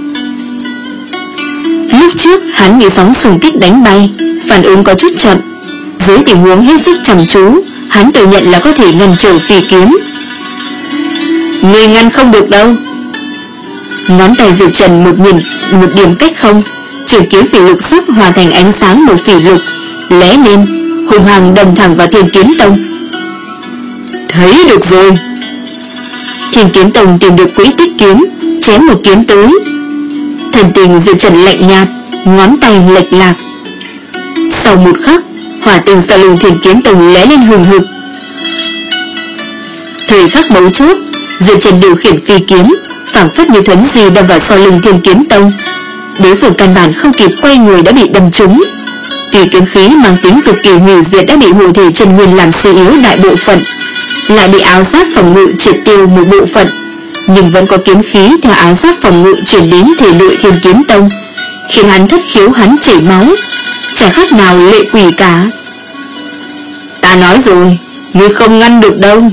Lúc trước hắn bị sóng xung kích đánh bay, phản ứng có chút chậm. Dưới tình huống hết sức chăm chú, hắn tự nhận là có thể ngăn trở phi kiếm. Người ngăn không được đâu. Ngón tay Diệp Trần một nhìn một điểm cách không, trường kiếm phỉ lục sắc hòa thành ánh sáng một phỉ lục lóe lên, hùng hăng đâm thẳng vào Thiên Kiếm Tông. Thấy được rồi. Thiên Kiếm Tông tìm được quỹ tích kiếm, chém một kiếm tới. Thần tình Diệp Trần lạnh nhạt, ngón tay lệch lạc. Sau một khắc, hỏa tinh sau lưng Thiên Kiếm Tông lóe lên hừng hực. Thời khắc mấu chốt, Diệp Trần điều khiển phi kiếm, phảng phất như thuấn di đâm vào sau lưng Thiên Kiếm Tông. Đối phương căn bản không kịp quay người đã bị đâm trúng. Tuy kiếm khí mang tính cực kỳ hủy diệt đã bị hộ thể chân nguyên làm suy yếu đại bộ phận, lại bị áo giáp phòng ngự triệt tiêu một bộ phận, nhưng vẫn có kiếm khí theo áo giáp phòng ngự chuyển đến thể nội Thiên Kiếm Tông, khiến hắn thất khiếu hắn chảy máu, chẳng khác nào lệ quỷ cả. Ta nói rồi, ngươi không ngăn được đâu.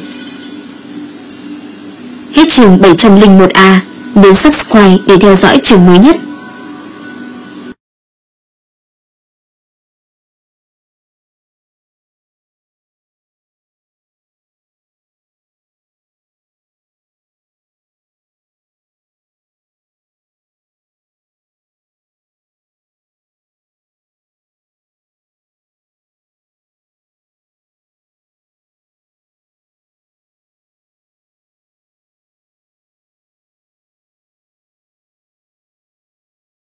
Hết chương bảy trăm lẻ một A, nhấn subscribe để theo dõi chương mới nhất.